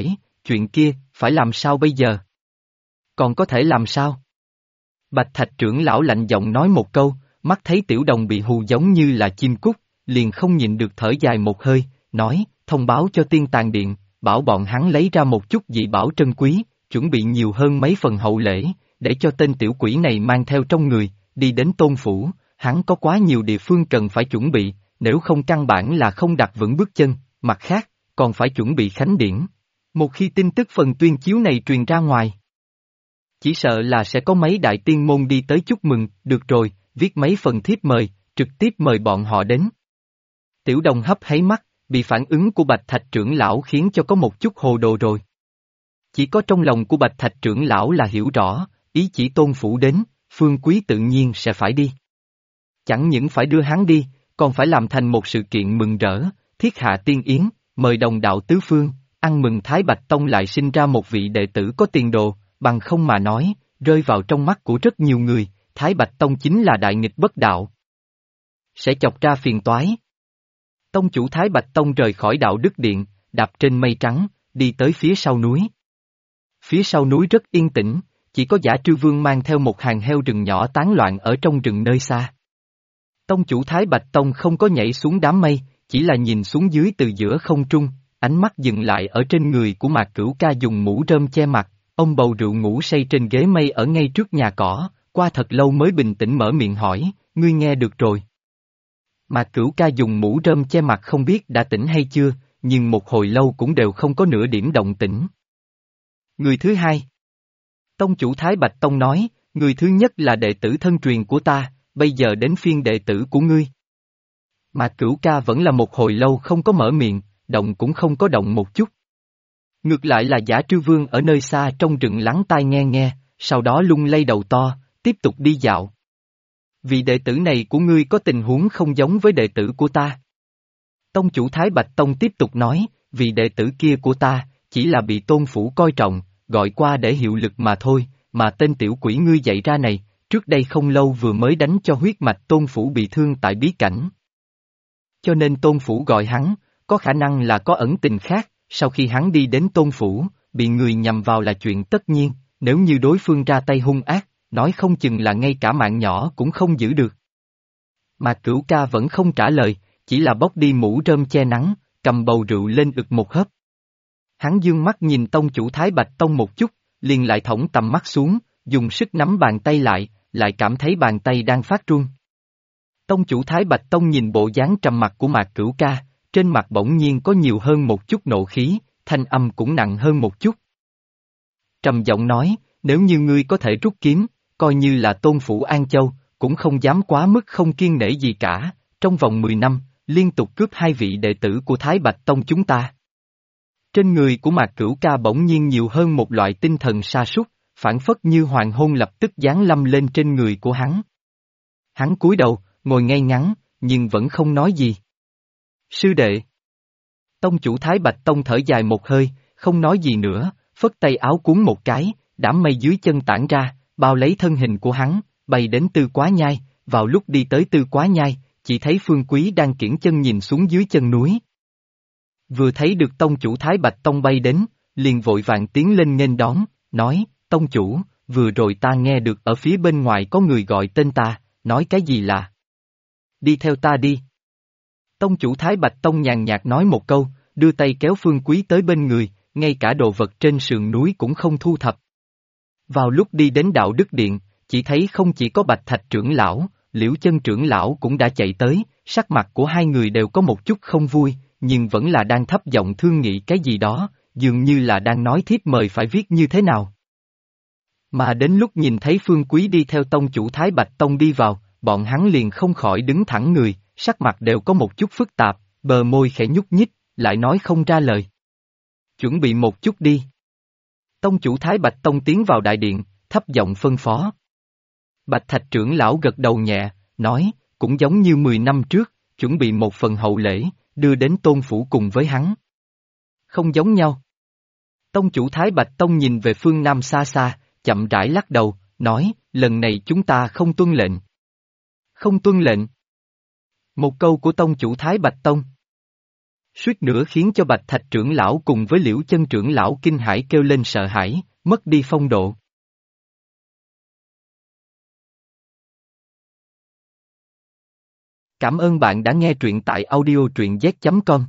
chuyện kia, phải làm sao bây giờ? Còn có thể làm sao? Bạch Thạch trưởng lão lạnh giọng nói một câu, mắt thấy Tiểu Đồng bị hù giống như là chim cút, liền không nhịn được thở dài một hơi, nói, thông báo cho Tiên Tàng Điện, bảo bọn hắn lấy ra một chút dị bảo trân quý, chuẩn bị nhiều hơn mấy phần hậu lễ, để cho tên tiểu quỷ này mang theo trong người, đi đến Tôn Phủ, hắn có quá nhiều địa phương cần phải chuẩn bị, nếu không căn bản là không đặt vững bước chân, mặt khác, còn phải chuẩn bị khánh điển. Một khi tin tức phần tuyên chiếu này truyền ra ngoài, chỉ sợ là sẽ có mấy đại tiên môn đi tới chúc mừng, được rồi, viết mấy phần thiếp mời, trực tiếp mời bọn họ đến. Tiểu Đồng hấp háy mắt, bị phản ứng của Bạch Thạch trưởng lão khiến cho có một chút hồ đồ rồi. Chỉ có trong lòng của Bạch Thạch trưởng lão là hiểu rõ, ý chỉ Tôn Phủ đến, Phương Quý tự nhiên sẽ phải đi. Chẳng những phải đưa hắn đi, còn phải làm thành một sự kiện mừng rỡ, thiết hạ tiên yến, mời đồng đạo tứ phương, ăn mừng Thái Bạch Tông lại sinh ra một vị đệ tử có tiền đồ, bằng không mà nói, rơi vào trong mắt của rất nhiều người, Thái Bạch Tông chính là đại nghịch bất đạo. Sẽ chọc ra phiền toái. Tông chủ Thái Bạch Tông rời khỏi đạo đức điện, đạp trên mây trắng, đi tới phía sau núi. Phía sau núi rất yên tĩnh, chỉ có Giả Trư Vương mang theo một hàng heo rừng nhỏ tán loạn ở trong rừng nơi xa. Tông chủ Thái Bạch Tông không có nhảy xuống đám mây, chỉ là nhìn xuống dưới từ giữa không trung, ánh mắt dừng lại ở trên người của Mạc Cửu Ca dùng mũ rơm che mặt, ông bầu rượu ngủ say trên ghế mây ở ngay trước nhà cỏ, qua thật lâu mới bình tĩnh mở miệng hỏi, ngươi nghe được rồi. Mạc Cửu Ca dùng mũ rơm che mặt không biết đã tỉnh hay chưa, nhưng một hồi lâu cũng đều không có nửa điểm động tĩnh. Người thứ hai. Tông chủ Thái Bạch Tông nói, người thứ nhất là đệ tử thân truyền của ta, bây giờ đến phiên đệ tử của ngươi. Mạc Cửu Ca vẫn là một hồi lâu không có mở miệng, động cũng không có động một chút. Ngược lại là Giả Trư Vương ở nơi xa trong rừng lắng tai nghe nghe, sau đó lung lay đầu to, tiếp tục đi dạo. Vị đệ tử này của ngươi có tình huống không giống với đệ tử của ta. Tông chủ Thái Bạch Tông tiếp tục nói, vị đệ tử kia của ta, chỉ là bị Tôn Phủ coi trọng, gọi qua để hiệu lực mà thôi, mà tên tiểu quỷ ngươi dạy ra này, trước đây không lâu vừa mới đánh cho huyết mạch Tôn Phủ bị thương tại bí cảnh. Cho nên Tôn Phủ gọi hắn, có khả năng là có ẩn tình khác, sau khi hắn đi đến Tôn Phủ, bị người nhầm vào là chuyện tất nhiên, nếu như đối phương ra tay hung ác, nói không chừng là ngay cả mạng nhỏ cũng không giữ được. Mà Cửu Ca vẫn không trả lời, chỉ là bóc đi mũ rơm che nắng, cầm bầu rượu lên ực một hớp. Hắn dương mắt nhìn tông chủ Thái Bạch Tông một chút, liền lại thõng tầm mắt xuống, dùng sức nắm bàn tay lại cảm thấy bàn tay đang phát run. Tông chủ Thái Bạch Tông nhìn bộ dáng trầm mặc của Mạc Cửu Ca, trên mặt bỗng nhiên có nhiều hơn một chút nộ khí, thanh âm cũng nặng hơn một chút. Trầm giọng nói, nếu như ngươi có thể rút kiếm, coi như là Tôn Phủ An Châu, cũng không dám quá mức không kiêng nể gì cả, trong vòng 10 năm, liên tục cướp hai vị đệ tử của Thái Bạch Tông chúng ta. Trên người của Mạc Cửu Ca bỗng nhiên nhiều hơn một loại tinh thần sa sút, phản phất như hoàng hôn lập tức giáng lâm lên trên người của hắn. Hắn cúi đầu, ngồi ngay ngắn, nhưng vẫn không nói gì. Sư đệ. Tông chủ Thái Bạch Tông thở dài một hơi, không nói gì nữa, phất tay áo cuốn một cái, đám mây dưới chân tản ra, bao lấy thân hình của hắn, bay đến Tư Quá Nhai, vào lúc đi tới Tư Quá Nhai, chỉ thấy Phương Quý đang kiễng chân nhìn xuống dưới chân núi. Vừa thấy được tông chủ Thái Bạch Tông bay đến, liền vội vàng tiến lên nghênh đón, nói, tông chủ, vừa rồi ta nghe được ở phía bên ngoài có người gọi tên ta, nói cái gì là? Đi theo ta đi. Tông chủ Thái Bạch Tông nhàn nhạt nói một câu, đưa tay kéo Phương Quý tới bên người, ngay cả đồ vật trên sườn núi cũng không thu thập. Vào lúc đi đến đạo đức điện, chỉ thấy không chỉ có Bạch Thạch trưởng lão, Liễu Chân trưởng lão cũng đã chạy tới, sắc mặt của hai người đều có một chút không vui, nhưng vẫn là đang thấp giọng thương nghị cái gì đó, dường như là đang nói thiếp mời phải viết như thế nào. Mà đến lúc nhìn thấy Phương Quý đi theo tông chủ Thái Bạch Tông đi vào, bọn hắn liền không khỏi đứng thẳng người, sắc mặt đều có một chút phức tạp, bờ môi khẽ nhúc nhích, lại nói không ra lời. Chuẩn bị một chút đi. Tông chủ Thái Bạch Tông tiến vào đại điện, thấp giọng phân phó. Bạch Thạch trưởng lão gật đầu nhẹ, nói, cũng giống như 10 năm trước, chuẩn bị một phần hậu lễ, đưa đến Tôn Phủ cùng với hắn. Không giống nhau. Tông chủ Thái Bạch Tông nhìn về phương Nam xa xa, chậm rãi lắc đầu, nói, lần này chúng ta không tuân lệnh. Không tuân lệnh. Một câu của tông chủ Thái Bạch Tông. Suýt nữa khiến cho Bạch Thạch trưởng lão cùng với Liễu Chân trưởng lão kinh hãi kêu lên sợ hãi, mất đi phong độ. Cảm ơn bạn đã nghe truyện tại audio truyện z.com.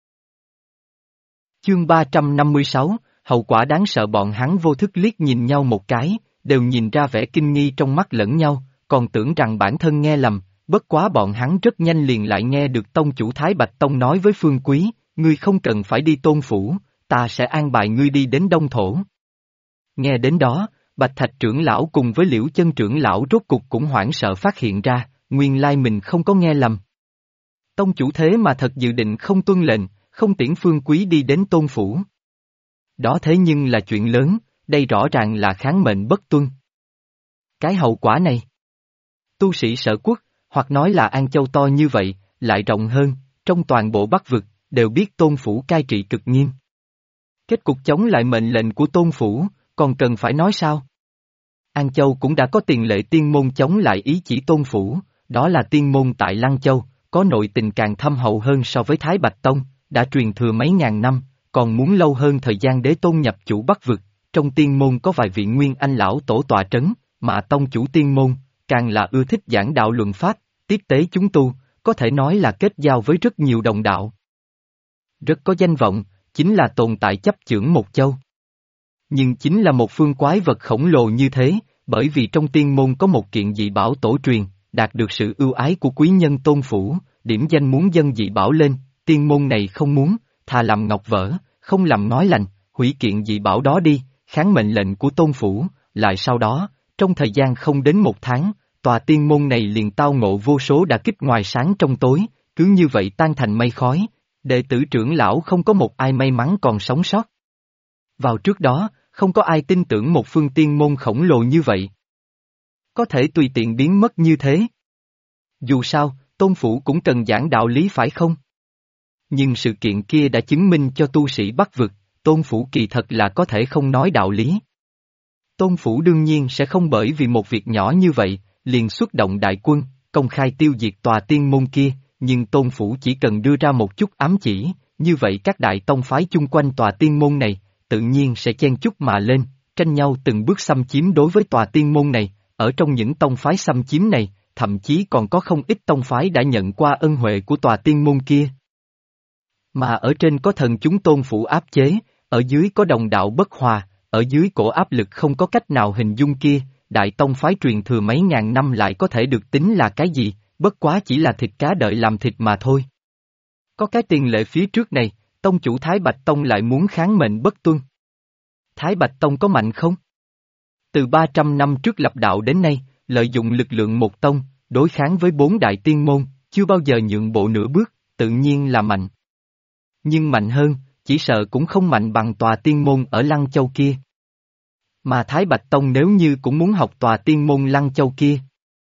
Chương 356, hậu quả đáng sợ. Bọn hắn vô thức liếc nhìn nhau một cái, đều nhìn ra vẻ kinh nghi trong mắt lẫn nhau, còn tưởng rằng bản thân nghe lầm, bất quá bọn hắn rất nhanh liền lại nghe được tông chủ Thái Bạch Tông nói với Phương Quý, ngươi không cần phải đi Tôn phủ, ta sẽ an bài ngươi đi đến Đông Thổ. Nghe đến đó, Bạch Thạch trưởng lão cùng với Liễu Chân trưởng lão rốt cục cũng hoảng sợ phát hiện ra, nguyên lai mình không có nghe lầm. Tông chủ thế mà thật dự định không tuân lệnh, không tiễn Phương Quý đi đến Tôn phủ. Đó thế nhưng là chuyện lớn, đây rõ ràng là kháng mệnh bất tuân. Cái hậu quả này, tu sĩ Sở Quốc, hoặc nói là An Châu to như vậy, lại rộng hơn, trong toàn bộ Bắc vực, đều biết Tôn phủ cai trị cực nghiêm. Kết cục chống lại mệnh lệnh của Tôn phủ, còn cần phải nói sao? An Châu cũng đã có tiền lệ tiên môn chống lại ý chỉ Tôn phủ, đó là tiên môn tại Lăng Châu, có nội tình càng thâm hậu hơn so với Thái Bạch Tông, đã truyền thừa mấy ngàn năm, còn muốn lâu hơn thời gian Đế Tôn nhập chủ Bắc vực, trong tiên môn có vài vị nguyên anh lão tổ tọa trấn, mà tông chủ tiên môn, càng là ưa thích giảng đạo luận pháp, tiếp tế chúng tu, có thể nói là kết giao với rất nhiều đồng đạo. Rất có danh vọng, chính là tồn tại chấp chưởng một châu. Nhưng chính là một phương quái vật khổng lồ như thế, bởi vì trong tiên môn có một kiện dị bảo tổ truyền, đạt được sự ưu ái của quý nhân Tôn phủ, điểm danh muốn dân dị bảo lên, tiên môn này không muốn, thà làm ngọc vỡ, không làm nói lành, hủy kiện dị bảo đó đi, kháng mệnh lệnh của Tôn phủ, lại sau đó, trong thời gian không đến một tháng, tòa tiên môn này liền tao ngộ vô số đả kích ngoài sáng trong tối, cứ như vậy tan thành mây khói, đệ tử trưởng lão không có một ai may mắn còn sống sót. Vào trước đó, không có ai tin tưởng một phương tiên môn khổng lồ như vậy. Có thể tùy tiện biến mất như thế. Dù sao, Tôn phủ cũng cần giảng đạo lý phải không? Nhưng sự kiện kia đã chứng minh cho tu sĩ Bắc vực, Tôn phủ kỳ thật là có thể không nói đạo lý. Tôn phủ đương nhiên sẽ không bởi vì một việc nhỏ như vậy, liền xuất động đại quân, công khai tiêu diệt tòa tiên môn kia, nhưng Tôn phủ chỉ cần đưa ra một chút ám chỉ, như vậy các đại tông phái chung quanh tòa tiên môn này, tự nhiên sẽ chen chúc mà lên, tranh nhau từng bước xâm chiếm đối với tòa tiên môn này, ở trong những tông phái xâm chiếm này, thậm chí còn có không ít tông phái đã nhận qua ân huệ của tòa tiên môn kia. Mà ở trên có thần chúng Tôn phủ áp chế, ở dưới có đồng đạo bất hòa, ở dưới cổ áp lực không có cách nào hình dung kia, đại tông phái truyền thừa mấy ngàn năm lại có thể được tính là cái gì, bất quá chỉ là thịt cá đợi làm thịt mà thôi. Có cái tiền lệ phía trước này, tông chủ Thái Bạch Tông lại muốn kháng mệnh bất tuân. Thái Bạch Tông có mạnh không? Từ 300 năm trước lập đạo đến nay, lợi dụng lực lượng một tông, đối kháng với 4 đại tiên môn, chưa bao giờ nhượng bộ nửa bước, tự nhiên là mạnh. Nhưng mạnh hơn, chỉ sợ cũng không mạnh bằng tòa tiên môn ở Lăng Châu kia. Mà Thái Bạch Tông nếu như cũng muốn học tòa tiên môn Lăng Châu kia,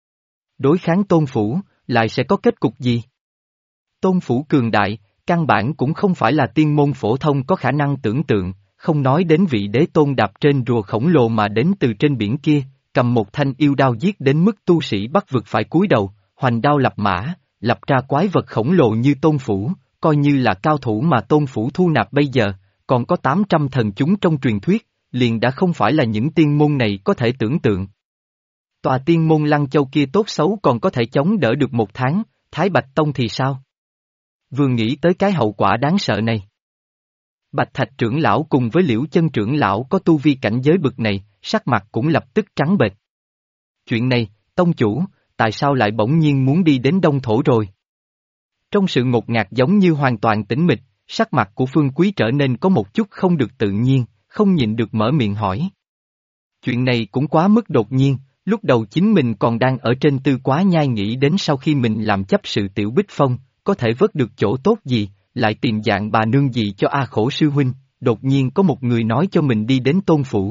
đối kháng Tôn phủ, lại sẽ có kết cục gì? Tôn phủ cường đại, căn bản cũng không phải là tiên môn phổ thông có khả năng tưởng tượng, không nói đến vị đế tôn đạp trên rùa khổng lồ mà đến từ trên biển kia, cầm một thanh yêu đao giết đến mức tu sĩ Bắc vực phải cúi đầu, hoành đao lập mã, lập ra quái vật khổng lồ như Tôn phủ, coi như là cao thủ mà Tôn phủ thu nạp bây giờ, còn có 800 thần chúng trong truyền thuyết, liền đã không phải là những tiên môn này có thể tưởng tượng. Tòa tiên môn Lăng Châu kia tốt xấu còn có thể chống đỡ được một tháng, Thái Bạch Tông thì sao? Vừa nghĩ tới cái hậu quả đáng sợ này. Bạch Thạch trưởng lão cùng với Liễu Chân trưởng lão có tu vi cảnh giới bực này, sắc mặt cũng lập tức trắng bệch. Chuyện này, tông chủ, tại sao lại bỗng nhiên muốn đi đến Đông Thổ rồi? Trong sự ngột ngạt giống như hoàn toàn tĩnh mịch, sắc mặt của Phương Quý trở nên có một chút không được tự nhiên, không nhịn được mở miệng hỏi. Chuyện này cũng quá mức đột nhiên, lúc đầu chính mình còn đang ở trên tư quá nhai nghĩ đến sau khi mình làm chấp sự Tiểu Bích Phong, có thể vớt được chỗ tốt gì, lại tìm dạng bà nương gì cho A Khổ sư huynh, đột nhiên có một người nói cho mình đi đến Tôn phủ.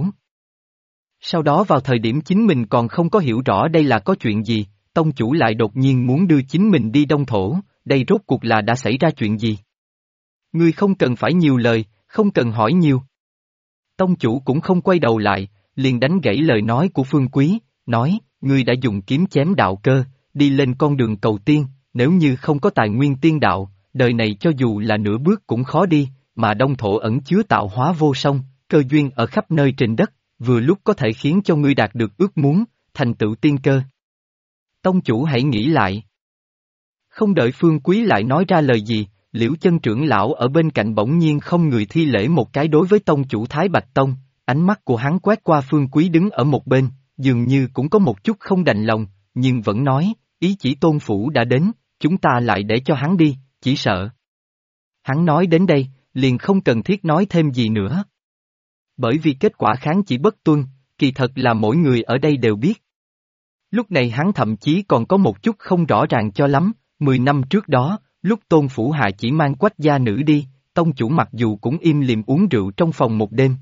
Sau đó vào thời điểm chính mình còn không có hiểu rõ đây là có chuyện gì, tông chủ lại đột nhiên muốn đưa chính mình đi Đông Thổ, đây rốt cuộc là đã xảy ra chuyện gì? Ngươi không cần phải nhiều lời, không cần hỏi nhiều. Tông chủ cũng không quay đầu lại, liền đánh gãy lời nói của Phương Quý, nói, ngươi đã dùng kiếm chém đạo cơ, đi lên con đường cầu tiên, nếu như không có tài nguyên tiên đạo, đời này cho dù là nửa bước cũng khó đi, mà đông thổ ẩn chứa tạo hóa vô song, cơ duyên ở khắp nơi trên đất, vừa lúc có thể khiến cho ngươi đạt được ước muốn, thành tựu tiên cơ. Tông chủ hãy nghĩ lại. Không đợi Phương Quý lại nói ra lời gì, Liễu Chân trưởng lão ở bên cạnh bỗng nhiên không người thi lễ một cái đối với tông chủ Thái Bạch Tông, ánh mắt của hắn quét qua Phương Quý đứng ở một bên, dường như cũng có một chút không đành lòng, nhưng vẫn nói, ý chỉ tôn phủ đã đến, chúng ta lại để cho hắn đi, chỉ sợ. Hắn nói đến đây, liền không cần thiết nói thêm gì nữa. Bởi vì kết quả kháng chỉ bất tuân, kỳ thật là mỗi người ở đây đều biết. Lúc này hắn thậm chí còn có một chút không rõ ràng cho lắm, 10 năm trước đó, lúc Tôn Phủ Hạ chỉ mang Quách gia nữ đi, tông chủ mặc dù cũng im lìm uống rượu trong phòng một đêm.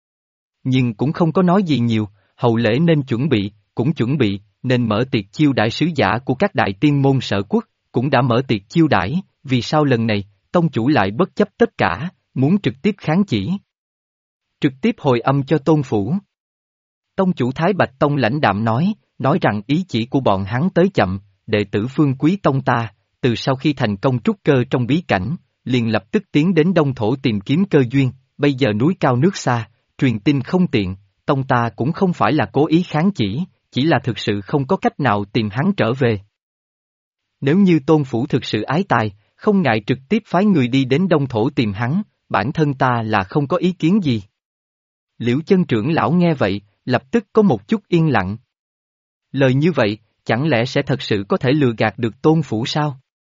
Nhưng cũng không có nói gì nhiều, hậu lễ nên chuẩn bị, cũng chuẩn bị, nên mở tiệc chiêu đãi sứ giả của các đại tiên môn sở quốc, cũng đã mở tiệc chiêu đãi, vì sao lần này, tông chủ lại bất chấp tất cả, muốn trực tiếp kháng chỉ. Trực tiếp hồi âm cho Tôn Phủ. Tông chủ Thái Bạch Tông lãnh đạm nói rằng ý chỉ của bọn hắn tới chậm, đệ tử Phương Quý Tông ta, từ sau khi thành công trúc cơ trong bí cảnh, liền lập tức tiến đến Đông Thổ tìm kiếm cơ duyên, bây giờ núi cao nước xa, truyền tin không tiện, Tông ta cũng không phải là cố ý kháng chỉ là thực sự không có cách nào tìm hắn trở về. Nếu như Tôn Phủ thực sự ái tài, không ngại trực tiếp phái người đi đến Đông Thổ tìm hắn, bản thân ta là không có ý kiến gì. Liễu Chân trưởng lão nghe vậy, lập tức có một chút yên lặng. Lời như vậy, chẳng lẽ sẽ thật sự có thể lừa gạt được Tôn Phủ sao?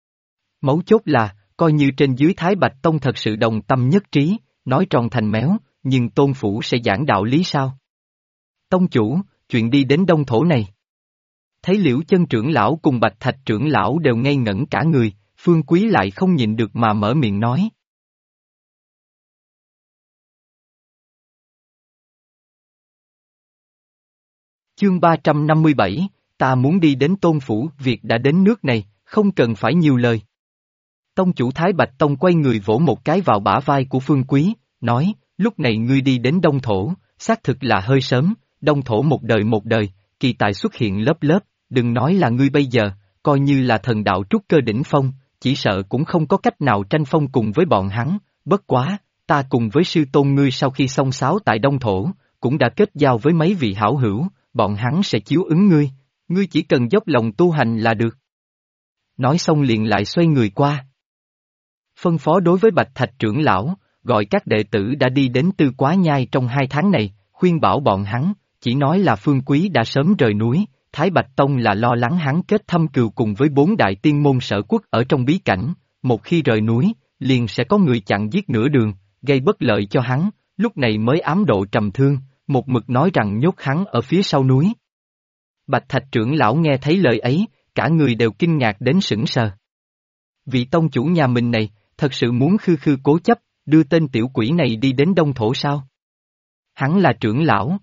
Mấu chốt là, coi như trên dưới Thái Bạch Tông thật sự đồng tâm nhất trí, nói tròn thành méo, nhưng Tôn Phủ sẽ giảng đạo lý sao? Tông chủ, chuyện đi đến Đông Thổ này. Thấy Liễu Chân trưởng lão cùng Bạch Thạch trưởng lão đều ngây ngẩn cả người, Phương Quý lại không nhịn được mà mở miệng nói. Chương 357, ta muốn đi đến Tôn Phủ, việc đã đến nước này, không cần phải nhiều lời. Tông chủ Thái Bạch Tông quay người vỗ một cái vào bả vai của Phương Quý, nói, lúc này ngươi đi đến Đông Thổ, xác thực là hơi sớm, Đông Thổ một đời, kỳ tài xuất hiện lớp lớp, đừng nói là ngươi bây giờ, coi như là thần đạo trúc cơ đỉnh phong, chỉ sợ cũng không có cách nào tranh phong cùng với bọn hắn, bất quá, ta cùng với sư tôn ngươi sau khi xông xáo tại Đông Thổ, cũng đã kết giao với mấy vị hảo hữu, bọn hắn sẽ chiếu ứng ngươi chỉ cần dốc lòng tu hành là được. Nói xong liền lại xoay người qua. Phân phó đối với Bạch Thạch trưởng lão, gọi các đệ tử đã đi đến Tư Quá Nhai trong 2 tháng này, khuyên bảo bọn hắn, chỉ nói là Phương Quý đã sớm rời núi, Thái Bạch Tông là lo lắng hắn kết thâm cừu cùng với 4 đại tiên môn sở quốc ở trong bí cảnh, một khi rời núi, liền sẽ có người chặn giết nửa đường, gây bất lợi cho hắn, lúc này mới ám độ trầm thương, một mực nói rằng nhốt hắn ở phía sau núi. Bạch Thạch trưởng lão nghe thấy lời ấy, cả người đều kinh ngạc đến sững sờ. Vị tông chủ nhà mình này, thật sự muốn khư khư cố chấp, đưa tên tiểu quỷ này đi đến Đông Thổ sao? Hắn là trưởng lão.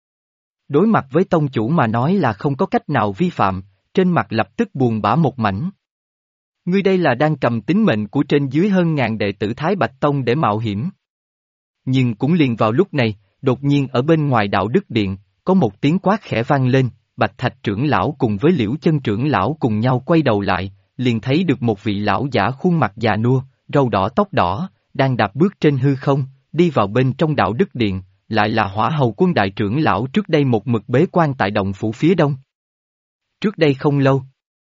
Đối mặt với tông chủ mà nói là không có cách nào vi phạm, trên mặt lập tức buồn bã một mảnh. Ngươi đây là đang cầm tính mệnh của trên dưới hơn ngàn đệ tử Thái Bạch Tông để mạo hiểm. Nhưng cũng liền vào lúc này, đột nhiên ở bên ngoài đạo đức điện, có một tiếng quát khẽ vang lên, Bạch Thạch trưởng lão cùng với Liễu Chân trưởng lão cùng nhau quay đầu lại, liền thấy được một vị lão giả khuôn mặt già nua, râu đỏ tóc đỏ, đang đạp bước trên hư không, đi vào bên trong đạo đức điện, lại là Hỏa Hầu Quân đại trưởng lão trước đây một mực bế quan tại động phủ phía đông. Trước đây không lâu,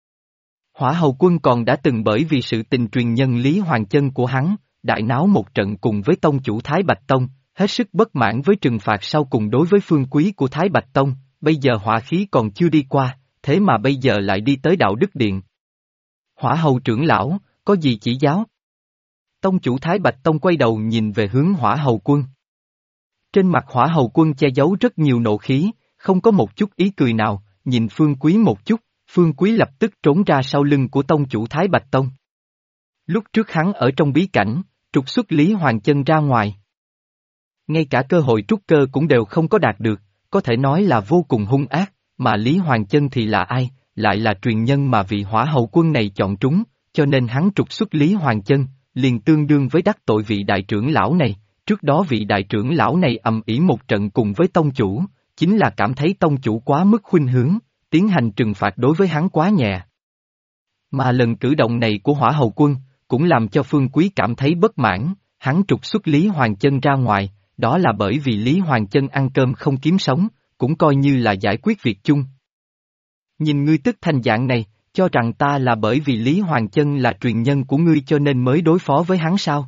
Hỏa Hầu Quân còn đã từng bởi vì sự tình truyền nhân Lý Hoàng Chân của hắn, đại náo một trận cùng với tông chủ Thái Bạch Tông, hết sức bất mãn với trừng phạt sau cùng đối với phương quý của Thái Bạch Tông, bây giờ hỏa khí còn chưa đi qua, thế mà bây giờ lại đi tới đạo đức điện. Hỏa Hầu trưởng lão, có gì chỉ giáo? Tông chủ Thái Bạch Tông quay đầu nhìn về hướng Hỏa Hầu Quân. Trên mặt Hỏa Hầu Quân che giấu rất nhiều nộ khí, không có một chút ý cười nào, nhìn Phương Quý một chút, Phương Quý lập tức trốn ra sau lưng của tông chủ Thái Bạch Tông. Lúc trước hắn ở trong bí cảnh, trục xuất Lý Hoàng Chân ra ngoài. Ngay cả cơ hội trúc cơ cũng đều không có đạt được, có thể nói là vô cùng hung ác, mà Lý Hoàng Chân thì là ai, lại là truyền nhân mà vị Hỏa Hầu Quân này chọn trúng, cho nên hắn trục xuất Lý Hoàng Chân, liền tương đương với đắc tội vị đại trưởng lão này. Trước đó vị đại trưởng lão này ầm ĩ một trận cùng với tông chủ, chính là cảm thấy tông chủ quá mức khuynh hướng, tiến hành trừng phạt đối với hắn quá nhẹ. Mà lần cử động này của Hỏa Hầu Quân, cũng làm cho Phương Quý cảm thấy bất mãn, hắn trục xuất Lý Hoàng Chân ra ngoài, đó là bởi vì Lý Hoàng Chân ăn cơm không kiếm sống, cũng coi như là giải quyết việc chung. Nhìn ngươi tức thành dạng này, cho rằng ta là bởi vì Lý Hoàng Chân là truyền nhân của ngươi cho nên mới đối phó với hắn sao?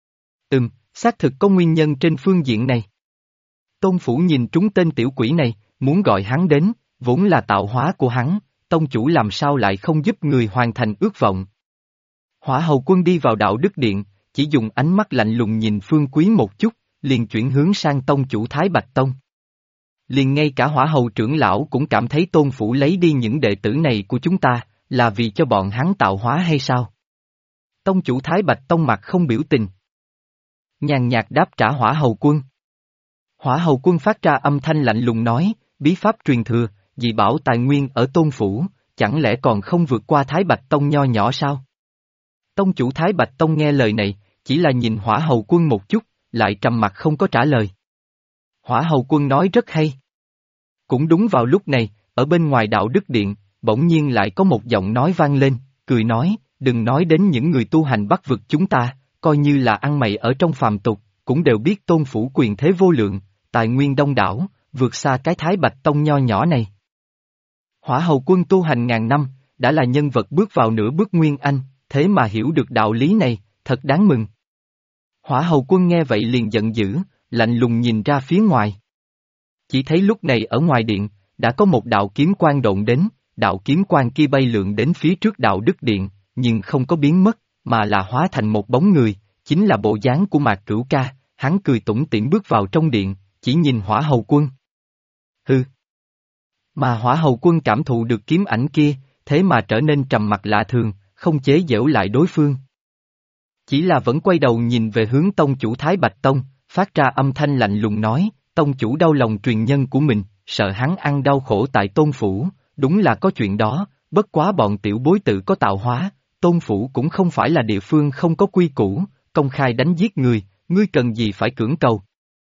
Xác thực có nguyên nhân trên phương diện này. Tôn Phủ nhìn trúng tên tiểu quỷ này, muốn gọi hắn đến, vốn là tạo hóa của hắn, tông chủ làm sao lại không giúp người hoàn thành ước vọng. Hỏa Hầu Quân đi vào Đạo Đức Điện, chỉ dùng ánh mắt lạnh lùng nhìn Phương Quý một chút, liền chuyển hướng sang tông chủ Thái Bạch Tông. Liền ngay cả Hỏa Hầu trưởng lão cũng cảm thấy Tôn Phủ lấy đi những đệ tử này của chúng ta, là vì cho bọn hắn tạo hóa hay sao? Tông chủ Thái Bạch Tông mặt không biểu tình. Nhàn nhạt đáp trả Hỏa Hầu Quân. Hỏa Hầu Quân phát ra âm thanh lạnh lùng nói, bí pháp truyền thừa, dị bảo tài nguyên ở Tôn Phủ, chẳng lẽ còn không vượt qua Thái Bạch Tông nho nhỏ sao? Tông chủ Thái Bạch Tông nghe lời này, chỉ là nhìn Hỏa Hầu Quân một chút, lại trầm mặt không có trả lời. Hỏa Hầu Quân nói rất hay. Cũng đúng vào lúc này, ở bên ngoài Đạo Đức Điện, bỗng nhiên lại có một giọng nói vang lên, cười nói, đừng nói đến những người tu hành Bắc vực chúng ta, coi như là ăn mày ở trong phàm tục, cũng đều biết Tôn Phủ quyền thế vô lượng, tài nguyên đông đảo, vượt xa cái Thái Bạch Tông nho nhỏ này. Hỏa Hầu Quân tu hành ngàn năm, đã là nhân vật bước vào nửa bước Nguyên Anh, thế mà hiểu được đạo lý này, thật đáng mừng. Hỏa Hầu Quân nghe vậy liền giận dữ, lạnh lùng nhìn ra phía ngoài. Chỉ thấy lúc này ở ngoài điện, đã có một đạo kiếm quang độn đến, đạo kiếm quang kia bay lượn đến phía trước Đạo Đức Điện, nhưng không có biến mất, mà là hóa thành một bóng người, chính là bộ dáng của Mạc Cửu Ca, hắn cười tủm tỉm bước vào trong điện, chỉ nhìn Hỏa Hầu Quân. Hừ. Mà Hỏa Hầu Quân cảm thụ được kiếm ảnh kia, thế mà trở nên trầm mặc lạ thường, không chế giễu lại đối phương. Chỉ là vẫn quay đầu nhìn về hướng tông chủ Thái Bạch Tông, phát ra âm thanh lạnh lùng nói, tông chủ đau lòng truyền nhân của mình, sợ hắn ăn đau khổ tại Tôn Phủ, đúng là có chuyện đó, bất quá bọn tiểu bối tự có tạo hóa, Tôn Phủ cũng không phải là địa phương không có quy củ, công khai đánh giết người, ngươi cần gì phải cưỡng cầu.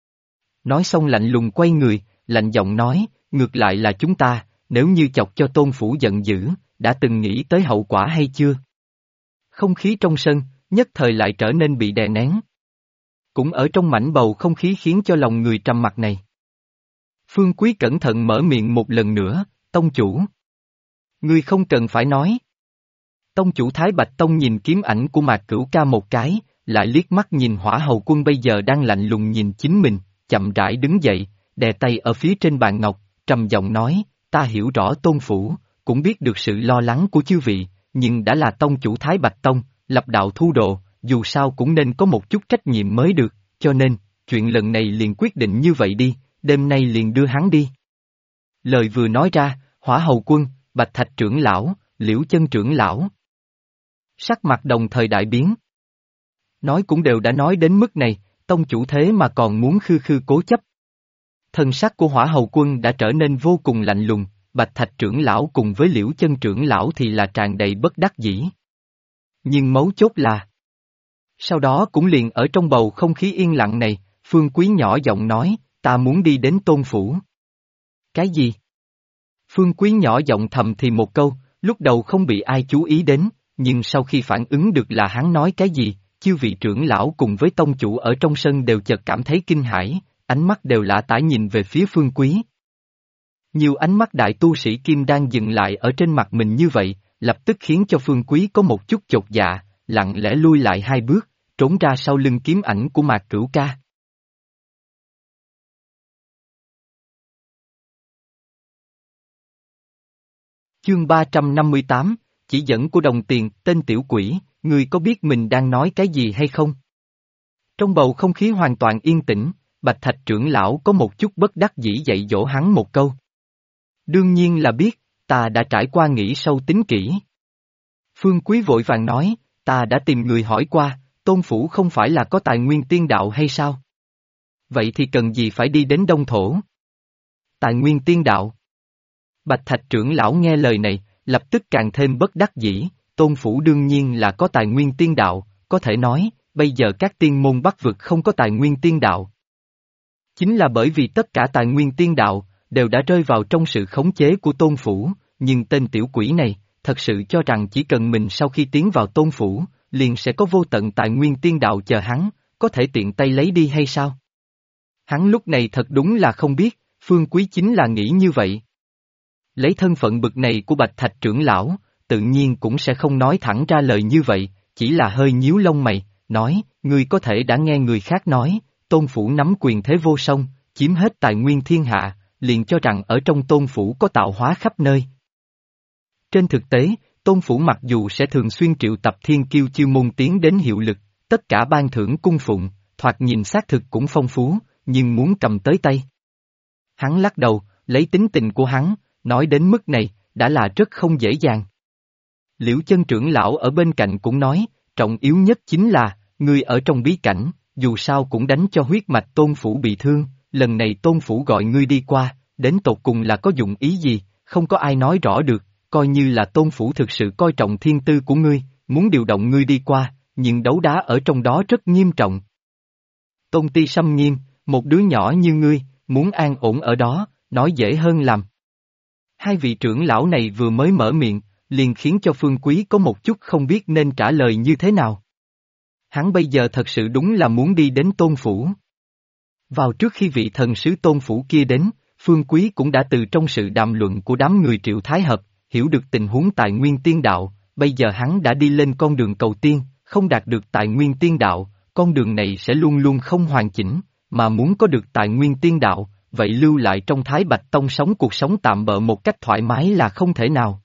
Nói xong lạnh lùng quay người, lạnh giọng nói, ngược lại là chúng ta, nếu như chọc cho Tôn Phủ giận dữ, đã từng nghĩ tới hậu quả hay chưa? Không khí trong sân, nhất thời lại trở nên bị đè nén. Cũng ở trong mảnh bầu không khí khiến cho lòng người trầm mặc này. Phương Quý cẩn thận mở miệng một lần nữa, tông chủ. Ngươi không cần phải nói. Tông chủ Thái Bạch Tông nhìn kiếm ảnh của Mạc Cửu Ca một cái, lại liếc mắt nhìn Hỏa Hầu Quân bây giờ đang lạnh lùng nhìn chính mình, chậm rãi đứng dậy, đè tay ở phía trên bàn ngọc, trầm giọng nói, ta hiểu rõ Tôn Phủ, cũng biết được sự lo lắng của chư vị, nhưng đã là tông chủ Thái Bạch Tông, lập đạo thu độ, dù sao cũng nên có một chút trách nhiệm mới được, cho nên, chuyện lần này liền quyết định như vậy đi, đêm nay liền đưa hắn đi. Lời vừa nói ra, Hỏa Hầu Quân, Bạch Thạch trưởng lão, Liễu Chân trưởng lão. Sắc mặt đồng thời đại biến. Nói cũng đều đã nói đến mức này, tông chủ thế mà còn muốn khư khư cố chấp. Thần sắc của Hỏa Hầu Quân đã trở nên vô cùng lạnh lùng, Bạch Thạch trưởng lão cùng với Liễu Chân trưởng lão thì là tràn đầy bất đắc dĩ. Nhưng mấu chốt là... Sau đó cũng liền ở trong bầu không khí yên lặng này, Phương Quý nhỏ giọng nói, ta muốn đi đến Tôn Phủ. Cái gì? Phương Quý nhỏ giọng thầm thì một câu, lúc đầu không bị ai chú ý đến, nhưng sau khi phản ứng được là hắn nói cái gì, chư vị trưởng lão cùng với tông chủ ở trong sân đều chợt cảm thấy kinh hãi, ánh mắt đều lạ tái nhìn về phía Phương Quý. Nhiều ánh mắt đại tu sĩ Kim đang dừng lại ở trên mặt mình như vậy, lập tức khiến cho Phương Quý có một chút chột dạ, lặng lẽ lui lại hai bước, trốn ra sau lưng kiếm ảnh của Mạc Cửu Ca. Chương 358, chỉ dẫn của đồng tiền, tên tiểu quỷ, ngươi có biết mình đang nói cái gì hay không? Trong bầu không khí hoàn toàn yên tĩnh, Bạch Thạch trưởng lão có một chút bất đắc dĩ dạy dỗ hắn một câu. Đương nhiên là biết, ta đã trải qua nghĩ sâu tính kỹ. Phương Quý vội vàng nói, ta đã tìm người hỏi qua, Tôn Phủ không phải là có tài nguyên tiên đạo hay sao? Vậy thì cần gì phải đi đến Đông Thổ? Tài nguyên tiên đạo. Bạch Thạch trưởng lão nghe lời này, lập tức càng thêm bất đắc dĩ, Tôn Phủ đương nhiên là có tài nguyên tiên đạo, có thể nói, bây giờ các tiên môn Bắc vực không có tài nguyên tiên đạo. Chính là bởi vì tất cả tài nguyên tiên đạo, đều đã rơi vào trong sự khống chế của Tôn Phủ, nhưng tên tiểu quỷ này, thật sự cho rằng chỉ cần mình sau khi tiến vào Tôn Phủ, liền sẽ có vô tận tài nguyên tiên đạo chờ hắn, có thể tiện tay lấy đi hay sao? Hắn lúc này thật đúng là không biết, Phương Quý chính là nghĩ như vậy. Lấy thân phận bực này của Bạch Thạch trưởng lão, tự nhiên cũng sẽ không nói thẳng ra lời như vậy, chỉ là hơi nhíu lông mày, nói, ngươi có thể đã nghe người khác nói, Tôn Phủ nắm quyền thế vô song, chiếm hết tài nguyên thiên hạ, liền cho rằng ở trong Tôn Phủ có tạo hóa khắp nơi. Trên thực tế, Tôn Phủ mặc dù sẽ thường xuyên triệu tập thiên kiêu chiêu môn tiến đến hiệu lực, tất cả ban thưởng cung phụng, thoạt nhìn xác thực cũng phong phú, nhưng muốn cầm tới tay. Hắn lắc đầu, lấy tính tình của hắn, nói đến mức này, đã là rất không dễ dàng. Liễu Chân trưởng lão ở bên cạnh cũng nói, trọng yếu nhất chính là, ngươi ở trong bí cảnh, dù sao cũng đánh cho huyết mạch Tôn Phủ bị thương, lần này Tôn Phủ gọi ngươi đi qua, đến tột cùng là có dụng ý gì, không có ai nói rõ được, coi như là Tôn Phủ thực sự coi trọng thiên tư của ngươi, muốn điều động ngươi đi qua, nhưng đấu đá ở trong đó rất nghiêm trọng. Tôn Ti xâm nghiêm, một đứa nhỏ như ngươi, muốn an ổn ở đó, nói dễ hơn làm. Hai vị trưởng lão này vừa mới mở miệng, liền khiến cho Phương Quý có một chút không biết nên trả lời như thế nào. Hắn bây giờ thật sự đúng là muốn đi đến Tôn Phủ. Vào trước khi vị thần sứ Tôn Phủ kia đến, Phương Quý cũng đã từ trong sự đàm luận của đám người Triệu Thái Hợp, hiểu được tình huống tài nguyên tiên đạo, bây giờ hắn đã đi lên con đường cầu tiên, không đạt được tài nguyên tiên đạo, con đường này sẽ luôn luôn không hoàn chỉnh, mà muốn có được tài nguyên tiên đạo, vậy lưu lại trong Thái Bạch Tông sống cuộc sống tạm bợ một cách thoải mái là không thể nào.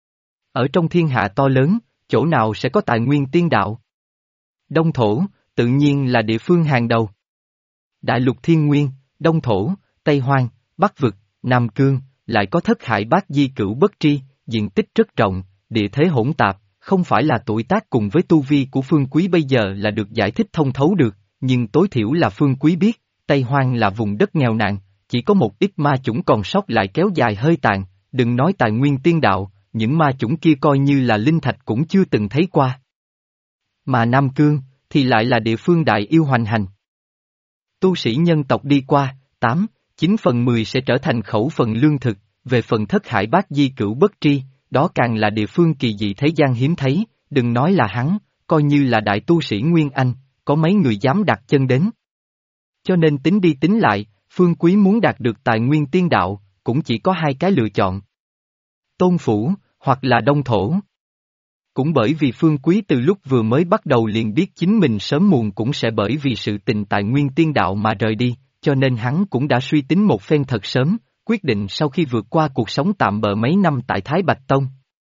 Ở trong thiên hạ to lớn, chỗ nào sẽ có tài nguyên tiên đạo? Đông thổ, tự nhiên là địa phương hàng đầu. Đại lục thiên nguyên, Đông thổ, Tây Hoang, Bắc vực, Nam Cương, lại có thất hải bát di cửu bất tri, diện tích rất rộng, địa thế hỗn tạp, không phải là tuổi tác cùng với tu vi của Phương Quý bây giờ là được giải thích thông thấu được, nhưng tối thiểu là Phương Quý biết, Tây Hoang là vùng đất nghèo nàn, chỉ có một ít ma chủng còn sót lại kéo dài hơi tàn, đừng nói tài nguyên tiên đạo, những ma chủng kia coi như là linh thạch cũng chưa từng thấy qua. Mà Nam Cương, thì lại là địa phương đại yêu hoành hành. Tu sĩ nhân tộc đi qua, 9/10 sẽ trở thành khẩu phần lương thực, về phần thất hải bát di cửu bất tri, đó càng là địa phương kỳ dị thế gian hiếm thấy, đừng nói là hắn, coi như là đại tu sĩ Nguyên Anh, có mấy người dám đặt chân đến. Cho nên tính đi tính lại, Phương Quý muốn đạt được tài nguyên tiên đạo, cũng chỉ có hai cái lựa chọn. Tôn Phủ, hoặc là Đông Thổ. Cũng bởi vì Phương Quý từ lúc vừa mới bắt đầu liền biết chính mình sớm muộn cũng sẽ bởi vì sự tình tài nguyên tiên đạo mà rời đi, cho nên hắn cũng đã suy tính một phen thật sớm, quyết định sau khi vượt qua cuộc sống tạm bợ mấy năm tại Thái Bạch Tông.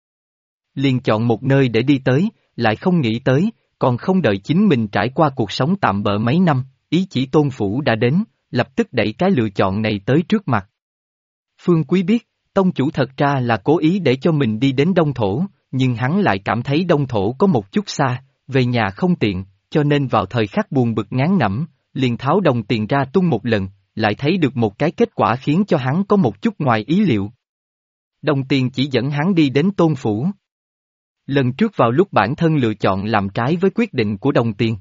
Liền chọn một nơi để đi tới, lại không nghĩ tới, còn không đợi chính mình trải qua cuộc sống tạm bợ mấy năm, ý chỉ Tôn Phủ đã đến, lập tức đẩy cái lựa chọn này tới trước mặt. Phương Quý biết, Tông chủ thật ra là cố ý để cho mình đi đến Đông Thổ, nhưng hắn lại cảm thấy Đông Thổ có một chút xa, về nhà không tiện, cho nên vào thời khắc buồn bực ngán ngẩm, liền tháo đồng tiền ra tung một lần, lại thấy được một cái kết quả khiến cho hắn có một chút ngoài ý liệu. Đồng tiền chỉ dẫn hắn đi đến Tôn Phủ. Lần trước vào lúc bản thân lựa chọn làm trái với quyết định của đồng tiền.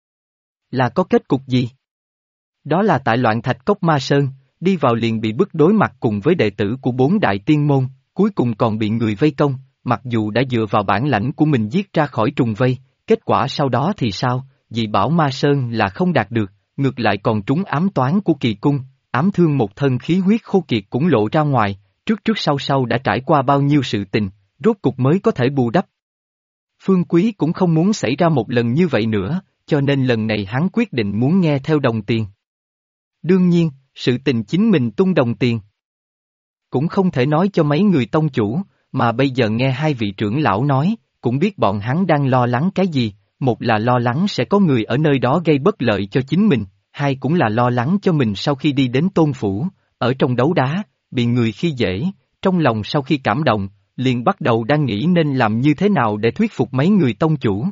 Là có kết cục gì? Đó là tại Loạn Thạch Cốc Ma Sơn, đi vào liền bị bức đối mặt cùng với đệ tử của 4 đại tiên môn, cuối cùng còn bị người vây công, mặc dù đã dựa vào bản lãnh của mình giết ra khỏi trùng vây, kết quả sau đó thì sao, dị bảo Ma Sơn là không đạt được, ngược lại còn trúng ám toán của kỳ cung, ám thương một thân khí huyết khô kiệt cũng lộ ra ngoài, trước trước sau sau đã trải qua bao nhiêu sự tình, rốt cục mới có thể bù đắp. Phương Quý cũng không muốn xảy ra một lần như vậy nữa, cho nên lần này hắn quyết định muốn nghe theo đồng tiền. Đương nhiên, sự tình chính mình tung đồng tiền. Cũng không thể nói cho mấy người tông chủ, mà bây giờ nghe hai vị trưởng lão nói, cũng biết bọn hắn đang lo lắng cái gì, một là lo lắng sẽ có người ở nơi đó gây bất lợi cho chính mình, hai cũng là lo lắng cho mình sau khi đi đến Tôn Phủ, ở trong đấu đá, bị người khi dễ, trong lòng sau khi cảm động, liền bắt đầu đang nghĩ nên làm như thế nào để thuyết phục mấy người tông chủ.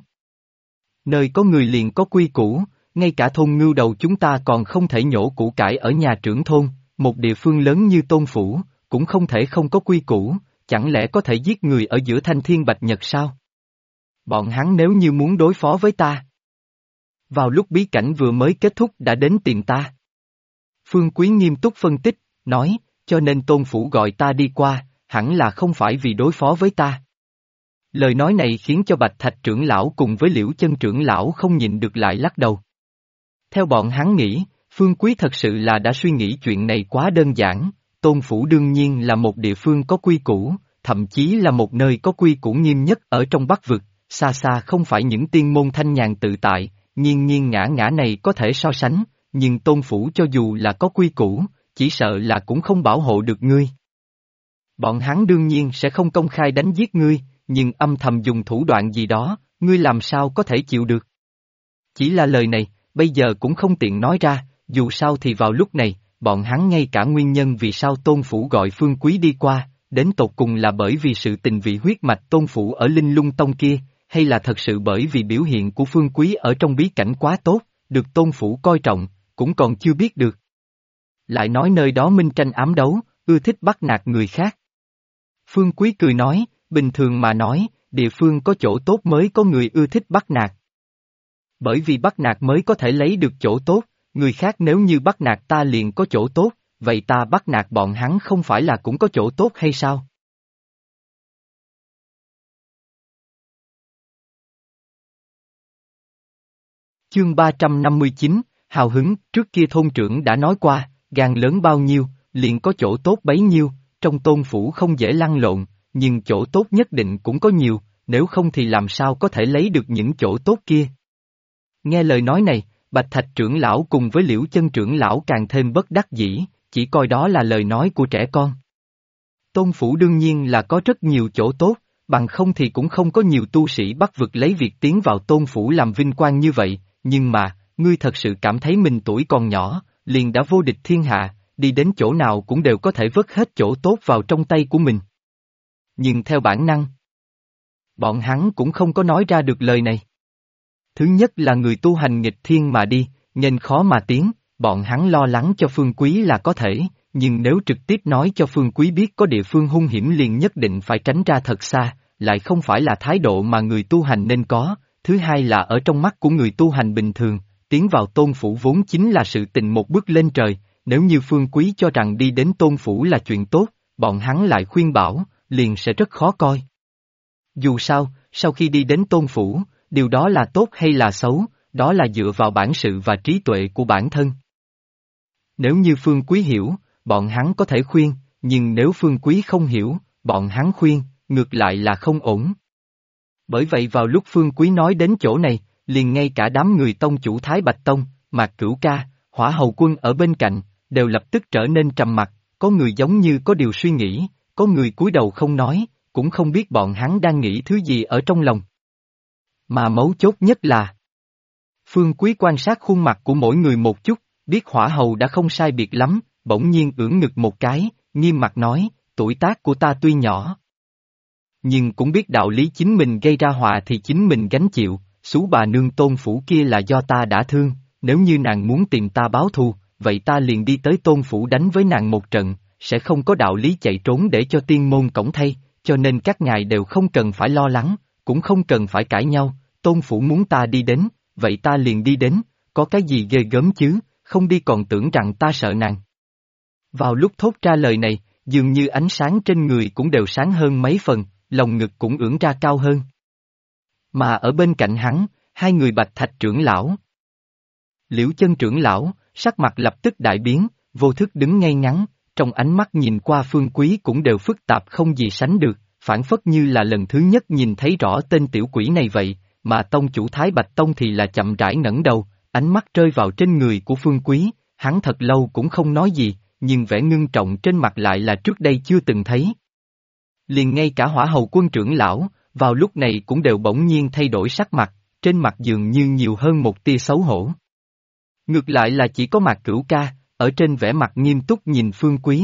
Nơi có người liền có quy củ, ngay cả thôn ngưu đầu chúng ta còn không thể nhổ củ cải ở nhà trưởng thôn, một địa phương lớn như Tôn Phủ, cũng không thể không có quy củ, chẳng lẽ có thể giết người ở giữa thanh thiên bạch nhật sao? Bọn hắn nếu như muốn đối phó với ta. Vào lúc bí cảnh vừa mới kết thúc đã đến tìm ta. Phương Quý nghiêm túc phân tích, nói, cho nên Tôn Phủ gọi ta đi qua, hẳn là không phải vì đối phó với ta. Lời nói này khiến cho Bạch Thạch trưởng lão cùng với Liễu Chân trưởng lão không nhịn được lại lắc đầu. Theo bọn hắn nghĩ, Phương Quý thật sự là đã suy nghĩ chuyện này quá đơn giản, Tôn Phủ đương nhiên là một địa phương có quy củ, thậm chí là một nơi có quy củ nghiêm nhất ở trong Bắc Vực, xa xa không phải những tiên môn thanh nhàn tự tại, nhiên nhiên ngã ngã này có thể so sánh, nhưng Tôn Phủ cho dù là có quy củ, chỉ sợ là cũng không bảo hộ được ngươi. Bọn hắn đương nhiên sẽ không công khai đánh giết ngươi, nhưng âm thầm dùng thủ đoạn gì đó, ngươi làm sao có thể chịu được. Chỉ là lời này, bây giờ cũng không tiện nói ra, dù sao thì vào lúc này, bọn hắn ngay cả nguyên nhân vì sao Tôn Phủ gọi Phương Quý đi qua, đến tột cùng là bởi vì sự tình vị huyết mạch Tôn Phủ ở Linh Lung Tông kia, hay là thật sự bởi vì biểu hiện của Phương Quý ở trong bí cảnh quá tốt, được Tôn Phủ coi trọng, cũng còn chưa biết được. Lại nói nơi đó minh tranh ám đấu, ưa thích bắt nạt người khác. Phương Quý cười nói, bình thường mà nói, địa phương có chỗ tốt mới có người ưa thích bắt nạt. Bởi vì bắt nạt mới có thể lấy được chỗ tốt, người khác nếu như bắt nạt ta liền có chỗ tốt, vậy ta bắt nạt bọn hắn không phải là cũng có chỗ tốt hay sao? Chương 359, hào hứng, trước kia thôn trưởng đã nói qua, gan lớn bao nhiêu, liền có chỗ tốt bấy nhiêu, trong Tôn Phủ không dễ lăn lộn, nhưng chỗ tốt nhất định cũng có nhiều, nếu không thì làm sao có thể lấy được những chỗ tốt kia. Nghe lời nói này, Bạch Thạch trưởng lão cùng với Liễu Chân trưởng lão càng thêm bất đắc dĩ, chỉ coi đó là lời nói của trẻ con. Tôn Phủ đương nhiên là có rất nhiều chỗ tốt, bằng không thì cũng không có nhiều tu sĩ Bắc vực lấy việc tiến vào Tôn Phủ làm vinh quang như vậy, nhưng mà, ngươi thật sự cảm thấy mình tuổi còn nhỏ, liền đã vô địch thiên hạ, đi đến chỗ nào cũng đều có thể vớt hết chỗ tốt vào trong tay của mình. Nhưng theo bản năng, bọn hắn cũng không có nói ra được lời này. Thứ nhất là người tu hành nghịch thiên mà đi, nên khó mà tiến, bọn hắn lo lắng cho Phương Quý là có thể, nhưng nếu trực tiếp nói cho Phương Quý biết có địa phương hung hiểm liền nhất định phải tránh ra thật xa, lại không phải là thái độ mà người tu hành nên có. Thứ hai là ở trong mắt của người tu hành bình thường, tiến vào Tôn Phủ vốn chính là sự tình một bước lên trời, nếu như Phương Quý cho rằng đi đến Tôn Phủ là chuyện tốt, bọn hắn lại khuyên bảo, liền sẽ rất khó coi. Dù sao, sau khi đi đến Tôn Phủ, điều đó là tốt hay là xấu, đó là dựa vào bản sự và trí tuệ của bản thân. Nếu như Phương Quý hiểu, bọn hắn có thể khuyên, nhưng nếu Phương Quý không hiểu, bọn hắn khuyên, ngược lại là không ổn. Bởi vậy vào lúc Phương Quý nói đến chỗ này, liền ngay cả đám người tông chủ Thái Bạch Tông, Mạc Cửu Ca, Hỏa Hầu Quân ở bên cạnh, đều lập tức trở nên trầm mặc, có người giống như có điều suy nghĩ, có người cúi đầu không nói, cũng không biết bọn hắn đang nghĩ thứ gì ở trong lòng. Mà mấu chốt nhất là Phương Quý quan sát khuôn mặt của mỗi người một chút, biết Hỏa Hầu đã không sai biệt lắm, bỗng nhiên ưỡn ngực một cái, nghiêm mặt nói, tuổi tác của ta tuy nhỏ, nhưng cũng biết đạo lý chính mình gây ra họa thì chính mình gánh chịu, xú bà nương Tôn Phủ kia là do ta đã thương, nếu như nàng muốn tìm ta báo thù, vậy ta liền đi tới Tôn Phủ đánh với nàng một trận, sẽ không có đạo lý chạy trốn để cho tiên môn cổng thay, cho nên các ngài đều không cần phải lo lắng, cũng không cần phải cãi nhau, Tôn Phủ muốn ta đi đến, vậy ta liền đi đến, có cái gì ghê gớm chứ, không đi còn tưởng rằng ta sợ nàng. Vào lúc thốt ra lời này, dường như ánh sáng trên người cũng đều sáng hơn mấy phần, lồng ngực cũng ưỡn ra cao hơn. Mà ở bên cạnh hắn, hai người Bạch Thạch trưởng lão. Liễu Chân trưởng lão, sắc mặt lập tức đại biến, vô thức đứng ngay ngắn, trong ánh mắt nhìn qua Phương Quý cũng đều phức tạp không gì sánh được, phản phất như là lần thứ nhất nhìn thấy rõ tên tiểu quỷ này vậy, mà tông chủ Thái Bạch Tông thì là chậm rãi ngẩng đầu, ánh mắt rơi vào trên người của Phương Quý, hắn thật lâu cũng không nói gì, nhưng vẻ ngưng trọng trên mặt lại là trước đây chưa từng thấy. Liền ngay cả Hỏa Hầu Quân trưởng lão, vào lúc này cũng đều bỗng nhiên thay đổi sắc mặt, trên mặt dường như nhiều hơn một tia xấu hổ. Ngược lại là chỉ có Mạc Cửu Ca, ở trên vẻ mặt nghiêm túc nhìn Phương Quý.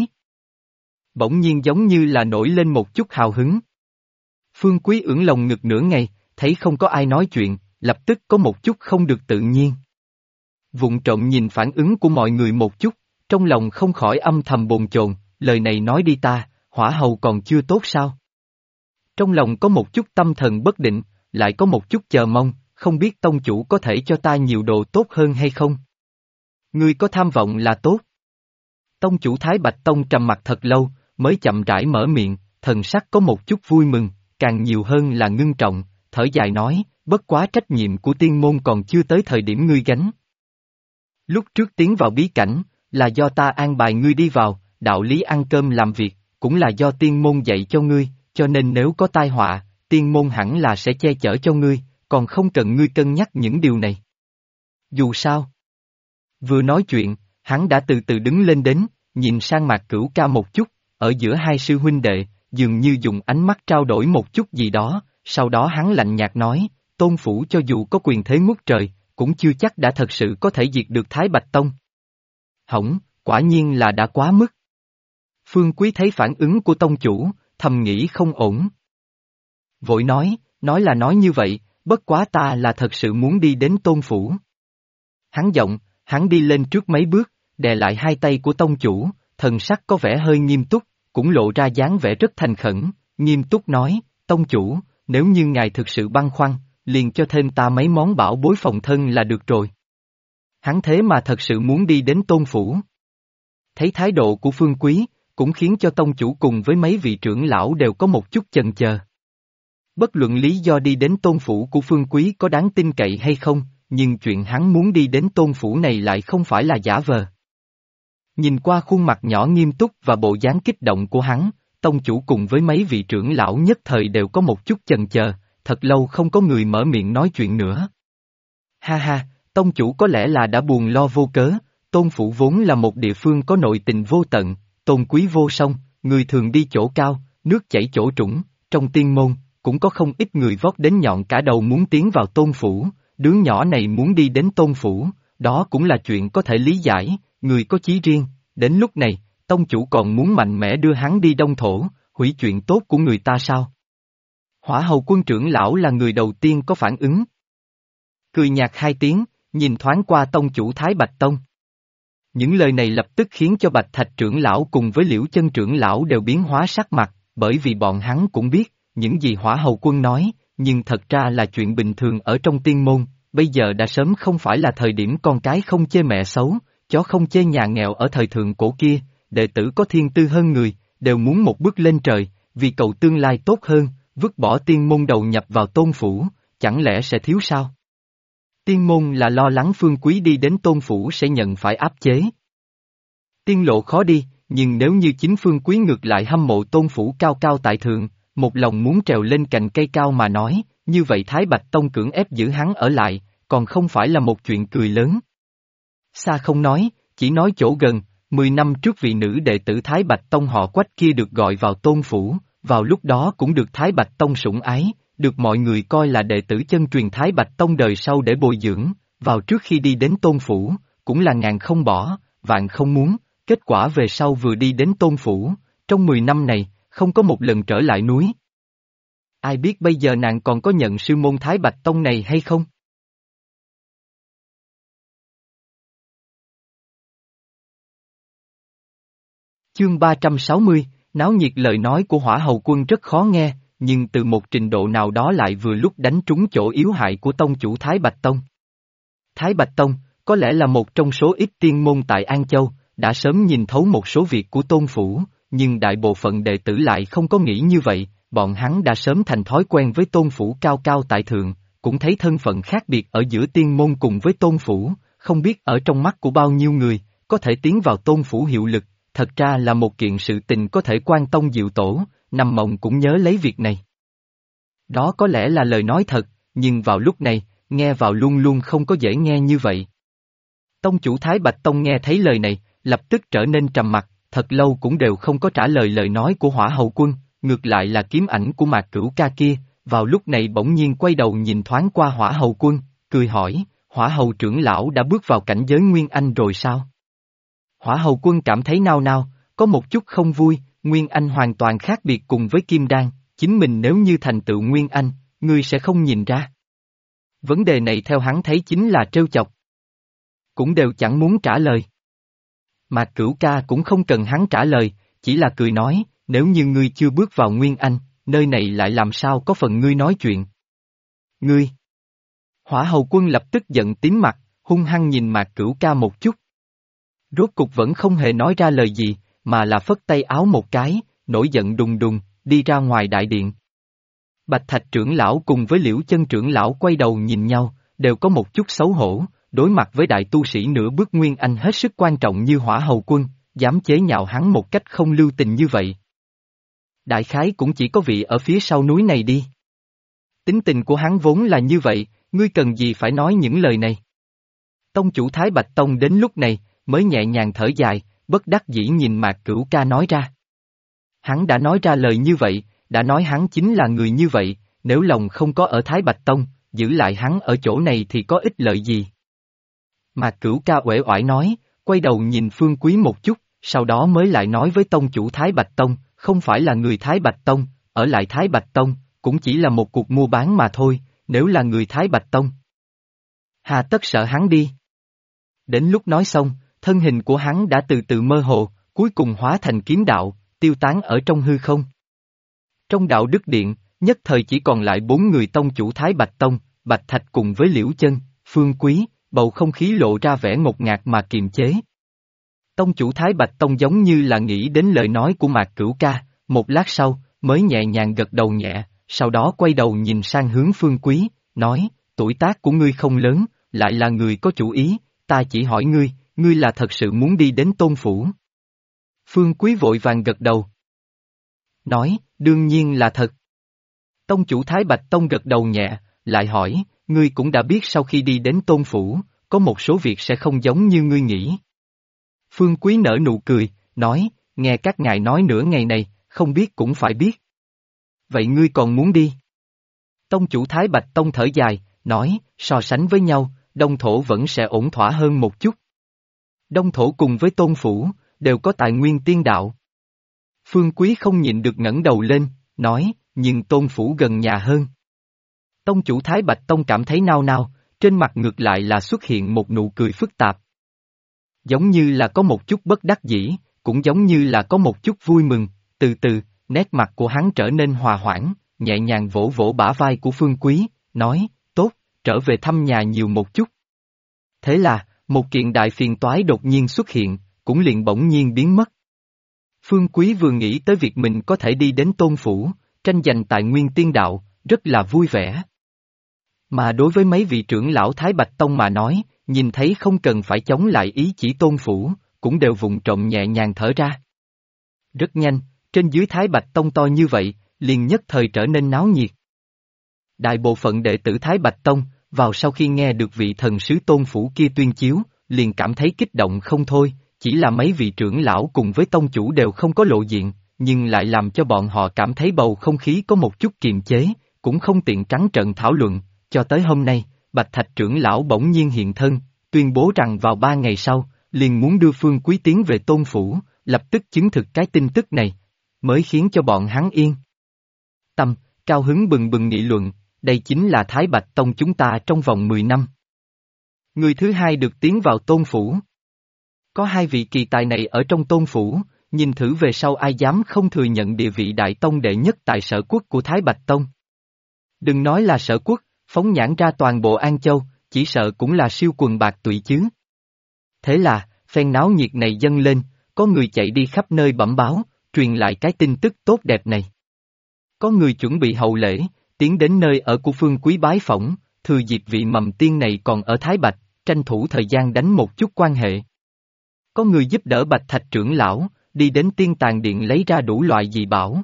Bỗng nhiên giống như là nổi lên một chút hào hứng. Phương Quý ưỡn lồng ngực nửa ngày, thấy không có ai nói chuyện, lập tức có một chút không được tự nhiên. Vụng trộm nhìn phản ứng của mọi người một chút, trong lòng không khỏi âm thầm bồn chồn, lời này nói đi ta, Hỏa Hầu còn chưa tốt sao? Trong lòng có một chút tâm thần bất định, lại có một chút chờ mong, không biết tông chủ có thể cho ta nhiều đồ tốt hơn hay không? Ngươi có tham vọng là tốt. Tông chủ Thái Bạch Tông trầm mặt thật lâu, mới chậm rãi mở miệng, thần sắc có một chút vui mừng, càng nhiều hơn là ngưng trọng, thở dài nói, bất quá trách nhiệm của tiên môn còn chưa tới thời điểm ngươi gánh. Lúc trước tiến vào bí cảnh, là do ta an bài ngươi đi vào, đạo lý ăn cơm làm việc, cũng là do tiên môn dạy cho ngươi, cho nên nếu có tai họa, tiên môn hẳn là sẽ che chở cho ngươi, còn không cần ngươi cân nhắc những điều này. Dù sao. Vừa nói chuyện, hắn đã từ từ đứng lên đến, nhìn sang Mạc Cửu Ca một chút, ở giữa hai sư huynh đệ, dường như dùng ánh mắt trao đổi một chút gì đó, sau đó hắn lạnh nhạt nói, Tôn Phủ cho dù có quyền thế ngút trời, cũng chưa chắc đã thật sự có thể diệt được Thái Bạch Tông. Hỏng, quả nhiên là đã quá mức. Phương Quý thấy phản ứng của tông chủ, thầm nghĩ không ổn. Vội nói là nói như vậy, bất quá ta là thật sự muốn đi đến Tôn Phủ. Hắn đi lên trước mấy bước, đè lại hai tay của tông chủ, thần sắc có vẻ hơi nghiêm túc, cũng lộ ra dáng vẻ rất thành khẩn, nghiêm túc nói, tông chủ, nếu như ngài thực sự băn khoăn, liền cho thêm ta mấy món bảo bối phòng thân là được rồi. Hắn thế mà thật sự muốn đi đến Tôn Phủ. Thấy thái độ của Phương Quý, cũng khiến cho tông chủ cùng với mấy vị trưởng lão đều có một chút chần chờ. Bất luận lý do đi đến Tôn Phủ của Phương Quý có đáng tin cậy hay không, nhưng chuyện hắn muốn đi đến Tôn Phủ này lại không phải là giả vờ. Nhìn qua khuôn mặt nhỏ nghiêm túc và bộ dáng kích động của hắn, tông chủ cùng với mấy vị trưởng lão nhất thời đều có một chút chần chờ, thật lâu không có người mở miệng nói chuyện nữa. Ha ha, tông chủ có lẽ là đã buồn lo vô cớ, Tôn Phủ vốn là một địa phương có nội tình vô tận, tôn quý vô song, người thường đi chỗ cao, nước chảy chỗ trũng, trong tiên môn, cũng có không ít người vót đến nhọn cả đầu muốn tiến vào Tôn Phủ, đứa nhỏ này muốn đi đến Tôn Phủ, đó cũng là chuyện có thể lý giải, người có chí riêng, đến lúc này, tông chủ còn muốn mạnh mẽ đưa hắn đi Đông Thổ, hủy chuyện tốt của người ta sao? Hỏa Hầu Quân trưởng lão là người đầu tiên có phản ứng. Cười nhạt hai tiếng, nhìn thoáng qua tông chủ Thái Bạch Tông. Những lời này lập tức khiến cho Bạch Thạch trưởng lão cùng với Liễu Chân trưởng lão đều biến hóa sắc mặt, bởi vì bọn hắn cũng biết, những gì Hỏa Hầu Quân nói, nhưng thật ra là chuyện bình thường ở trong tiên môn, bây giờ đã sớm không phải là thời điểm con cái không chê mẹ xấu, chó không chê nhà nghèo ở thời thượng cổ kia, đệ tử có thiên tư hơn người, đều muốn một bước lên trời, vì cầu tương lai tốt hơn, vứt bỏ tiên môn đầu nhập vào Tôn Phủ, chẳng lẽ sẽ thiếu sao? Tiên môn là lo lắng Phương Quý đi đến Tôn Phủ sẽ nhận phải áp chế. Tiên lộ khó đi, nhưng nếu như chính Phương Quý ngược lại hâm mộ Tôn Phủ cao cao tại thượng, một lòng muốn trèo lên cành cây cao mà nói, như vậy Thái Bạch Tông cưỡng ép giữ hắn ở lại, còn không phải là một chuyện cười lớn. Xa không nói, chỉ nói chỗ gần, 10 năm trước vị nữ đệ tử Thái Bạch Tông họ Quách kia được gọi vào Tôn Phủ, vào lúc đó cũng được Thái Bạch Tông sủng ái, được mọi người coi là đệ tử chân truyền Thái Bạch Tông đời sau để bồi dưỡng, vào trước khi đi đến Tôn Phủ, cũng là ngàn không bỏ, vạn không muốn, kết quả về sau vừa đi đến Tôn Phủ, trong 10 năm này, không có một lần trở lại núi. Ai biết bây giờ nàng còn có nhận sư môn Thái Bạch Tông này hay không? Chương 360, náo nhiệt lời nói của Hỏa Hầu Quân rất khó nghe, nhưng từ một trình độ nào đó lại vừa lúc đánh trúng chỗ yếu hại của tông chủ Thái Bạch Tông. Thái Bạch Tông, có lẽ là một trong số ít tiên môn tại An Châu, đã sớm nhìn thấu một số việc của Tôn Phủ, nhưng đại bộ phận đệ tử lại không có nghĩ như vậy, bọn hắn đã sớm thành thói quen với Tôn Phủ cao cao tại thượng, cũng thấy thân phận khác biệt ở giữa tiên môn cùng với Tôn Phủ, không biết ở trong mắt của bao nhiêu người, có thể tiến vào Tôn Phủ hiệu lực, thật ra là một kiện sự tình có thể quan tông diệu tổ, nằm mộng cũng nhớ lấy việc này. Đó có lẽ là lời nói thật, nhưng vào lúc này, nghe vào luôn luôn không có dễ nghe như vậy. Tông chủ Thái Bạch Tông nghe thấy lời này, lập tức trở nên trầm mặc, thật lâu cũng đều không có trả lời lời nói của Hỏa Hầu Quân, ngược lại là kiếm ảnh của Mạc Cửu Ca kia, vào lúc này bỗng nhiên quay đầu nhìn thoáng qua Hỏa Hầu Quân, cười hỏi, Hỏa Hầu trưởng lão đã bước vào cảnh giới Nguyên Anh rồi sao? Hỏa Hầu Quân cảm thấy nao nao, có một chút không vui, Nguyên Anh hoàn toàn khác biệt cùng với Kim Đan, chính mình nếu như thành tựu Nguyên Anh, ngươi sẽ không nhìn ra. Vấn đề này theo hắn thấy chính là trêu chọc. Cũng đều chẳng muốn trả lời. Mạc Cửu Ca cũng không cần hắn trả lời, chỉ là cười nói, nếu như ngươi chưa bước vào Nguyên Anh, nơi này lại làm sao có phần ngươi nói chuyện. Ngươi! Hỏa Hầu Quân lập tức giận tím mặt, hung hăng nhìn Mạc Cửu Ca một chút. Rốt cục vẫn không hề nói ra lời gì, mà là phất tay áo một cái, nổi giận đùng đùng, đi ra ngoài đại điện. Bạch Thạch trưởng lão cùng với Liễu Chân trưởng lão quay đầu nhìn nhau, đều có một chút xấu hổ, đối mặt với đại tu sĩ nửa bước Nguyên Anh hết sức quan trọng như Hỏa Hầu Quân, dám chế nhạo hắn một cách không lưu tình như vậy. Đại khái cũng chỉ có vị ở phía sau núi này đi. Tính tình của hắn vốn là như vậy, ngươi cần gì phải nói những lời này. Tông chủ Thái Bạch Tông đến lúc này, mới nhẹ nhàng thở dài, bất đắc dĩ nhìn Mạc Cửu Ca nói ra. Hắn đã nói ra lời như vậy, đã nói hắn chính là người như vậy, nếu lòng không có ở Thái Bạch Tông, giữ lại hắn ở chỗ này thì có ích lợi gì. Mạc Cửu Ca uể oải nói, quay đầu nhìn Phương Quý một chút, sau đó mới lại nói với tông chủ Thái Bạch Tông, không phải là người Thái Bạch Tông, ở lại Thái Bạch Tông, cũng chỉ là một cuộc mua bán mà thôi, nếu là người Thái Bạch Tông. Hà tất sợ hắn đi. Đến lúc nói xong, thân hình của hắn đã từ từ mơ hồ, cuối cùng hóa thành kiếm đạo, tiêu tán ở trong hư không. Trong đạo đức điện, nhất thời chỉ còn lại 4 người tông chủ Thái Bạch Tông, Bạch Thạch cùng với Liễu Chân, Phương Quý, bầu không khí lộ ra vẻ ngột ngạt mà kiềm chế. Tông chủ Thái Bạch Tông giống như là nghĩ đến lời nói của Mạc Cửu Ca, một lát sau, mới nhẹ nhàng gật đầu nhẹ, sau đó quay đầu nhìn sang hướng Phương Quý, nói, tuổi tác của ngươi không lớn, lại là người có chủ ý, ta chỉ hỏi ngươi, ngươi là thật sự muốn đi đến Tôn Phủ. Phương Quý vội vàng gật đầu. Nói, đương nhiên là thật. Tông chủ Thái Bạch Tông gật đầu nhẹ, lại hỏi, ngươi cũng đã biết sau khi đi đến Tôn Phủ, có một số việc sẽ không giống như ngươi nghĩ. Phương Quý nở nụ cười, nói, nghe các ngài nói nửa ngày này, không biết cũng phải biết. Vậy ngươi còn muốn đi? Tông chủ Thái Bạch Tông thở dài, nói, so sánh với nhau, Đông Thổ vẫn sẽ ổn thỏa hơn một chút. Đông Thổ cùng với Tôn Phủ, đều có tài nguyên tiên đạo. Phương Quý không nhịn được ngẩng đầu lên, nói, nhưng Tôn Phủ gần nhà hơn. Tông chủ Thái Bạch Tông cảm thấy nao nao, trên mặt ngược lại là xuất hiện một nụ cười phức tạp. Giống như là có một chút bất đắc dĩ, cũng giống như là có một chút vui mừng, từ từ, nét mặt của hắn trở nên hòa hoãn, nhẹ nhàng vỗ vỗ bả vai của Phương Quý, nói, tốt, trở về thăm nhà nhiều một chút. Thế là, một kiện đại phiền toái đột nhiên xuất hiện, cũng liền bỗng nhiên biến mất. Phương Quý vừa nghĩ tới việc mình có thể đi đến Tôn Phủ, tranh giành tài nguyên tiên đạo, rất là vui vẻ. Mà đối với mấy vị trưởng lão Thái Bạch Tông mà nói, nhìn thấy không cần phải chống lại ý chỉ Tôn Phủ, cũng đều vụng trộm nhẹ nhàng thở ra. Rất nhanh, trên dưới Thái Bạch Tông to như vậy, liền nhất thời trở nên náo nhiệt. Đại bộ phận đệ tử Thái Bạch Tông, vào sau khi nghe được vị thần sứ Tôn Phủ kia tuyên chiếu, liền cảm thấy kích động không thôi, chỉ là mấy vị trưởng lão cùng với tông chủ đều không có lộ diện, nhưng lại làm cho bọn họ cảm thấy bầu không khí có một chút kiềm chế, cũng không tiện trắng trợn thảo luận, cho tới hôm nay, Bạch Thạch trưởng lão bỗng nhiên hiện thân, tuyên bố rằng vào 3 ngày sau, liền muốn đưa Phương Quý tiến về Tôn Phủ, lập tức chứng thực cái tin tức này, mới khiến cho bọn hắn yên tâm, cao hứng bừng bừng nghị luận, đây chính là Thái Bạch Tông chúng ta trong vòng 10 năm. Người thứ hai được tiến vào Tôn Phủ. Có 2 vị kỳ tài này ở trong Tôn Phủ, nhìn thử về sau ai dám không thừa nhận địa vị đại tông đệ nhất tại sở quốc của Thái Bạch Tông. Đừng nói là sở quốc, phóng nhãn ra toàn bộ An Châu, chỉ sợ cũng là siêu quần bạc tụy chứ. Thế là, phen náo nhiệt này dâng lên, có người chạy đi khắp nơi bẩm báo, truyền lại cái tin tức tốt đẹp này. Có người chuẩn bị hậu lễ, tiến đến nơi ở của Phương Quý bái phỏng, thừa dịp vị mầm tiên này còn ở Thái Bạch, tranh thủ thời gian đánh một chút quan hệ. Có người giúp đỡ Bạch Thạch trưởng lão, đi đến tiên tàng điện lấy ra đủ loại dị bảo.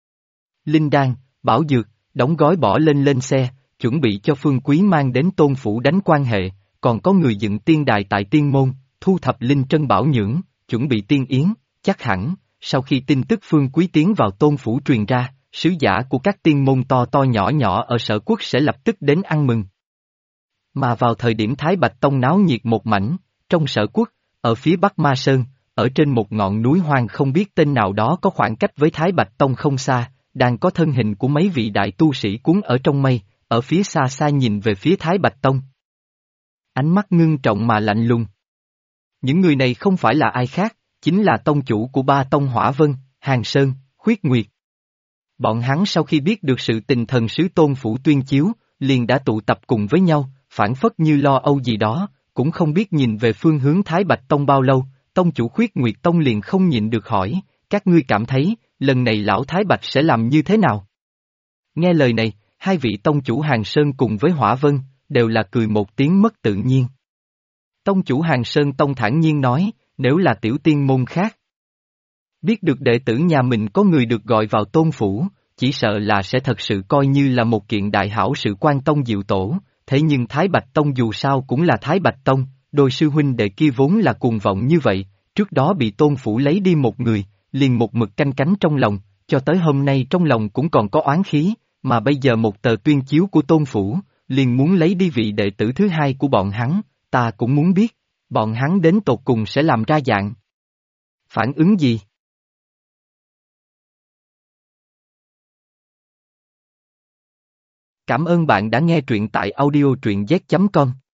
Linh đan, bảo dược, đóng gói bỏ lên xe, chuẩn bị cho Phương Quý mang đến Tôn Phủ đánh quan hệ, còn có người dựng tiên đài tại tiên môn, thu thập linh trân bảo nhưỡng, chuẩn bị tiên yến, chắc hẳn, sau khi tin tức Phương Quý tiến vào Tôn Phủ truyền ra, sứ giả của các tiên môn to to nhỏ nhỏ ở sở quốc sẽ lập tức đến ăn mừng. Mà vào thời điểm Thái Bạch Tông náo nhiệt một mảnh, trong sở quốc, ở phía Bắc Ma Sơn, ở trên một ngọn núi hoang không biết tên nào đó có khoảng cách với Thái Bạch Tông không xa, đang có thân hình của mấy vị đại tu sĩ cuốn ở trong mây, ở phía xa xa nhìn về phía Thái Bạch Tông. Ánh mắt ngưng trọng mà lạnh lùng. Những người này không phải là ai khác, chính là tông chủ của 3 tông Hỏa Vân, Hàng Sơn, Khuyết Nguyệt. Bọn hắn sau khi biết được sự tình thần sứ Tôn Phủ tuyên chiếu, liền đã tụ tập cùng với nhau, phản phất như lo âu gì đó, cũng không biết nhìn về phương hướng Thái Bạch Tông bao lâu, tông chủ Khuyết Nguyệt Tông liền không nhịn được hỏi, các ngươi cảm thấy, lần này lão Thái Bạch sẽ làm như thế nào? Nghe lời này, hai vị tông chủ Hàng Sơn cùng với Hỏa Vân, đều là cười một tiếng mất tự nhiên. Tông chủ Hàng Sơn Tông thản nhiên nói, nếu là tiểu tiên môn khác. Biết được đệ tử nhà mình có người được gọi vào tôn phủ, chỉ sợ là sẽ thật sự coi như là một kiện đại hảo sự quan tông diệu tổ, thế nhưng Thái Bạch Tông dù sao cũng là Thái Bạch Tông, đôi sư huynh đệ kia vốn là cuồng vọng như vậy, trước đó bị tôn phủ lấy đi một người, liền một mực canh cánh trong lòng, cho tới hôm nay trong lòng cũng còn có oán khí, mà bây giờ một tờ tuyên chiếu của tôn phủ, liền muốn lấy đi vị đệ tử thứ hai của bọn hắn, ta cũng muốn biết, bọn hắn đến tột cùng sẽ làm ra dạng phản ứng gì? Cảm ơn bạn đã nghe truyện tại audio truyện z.com.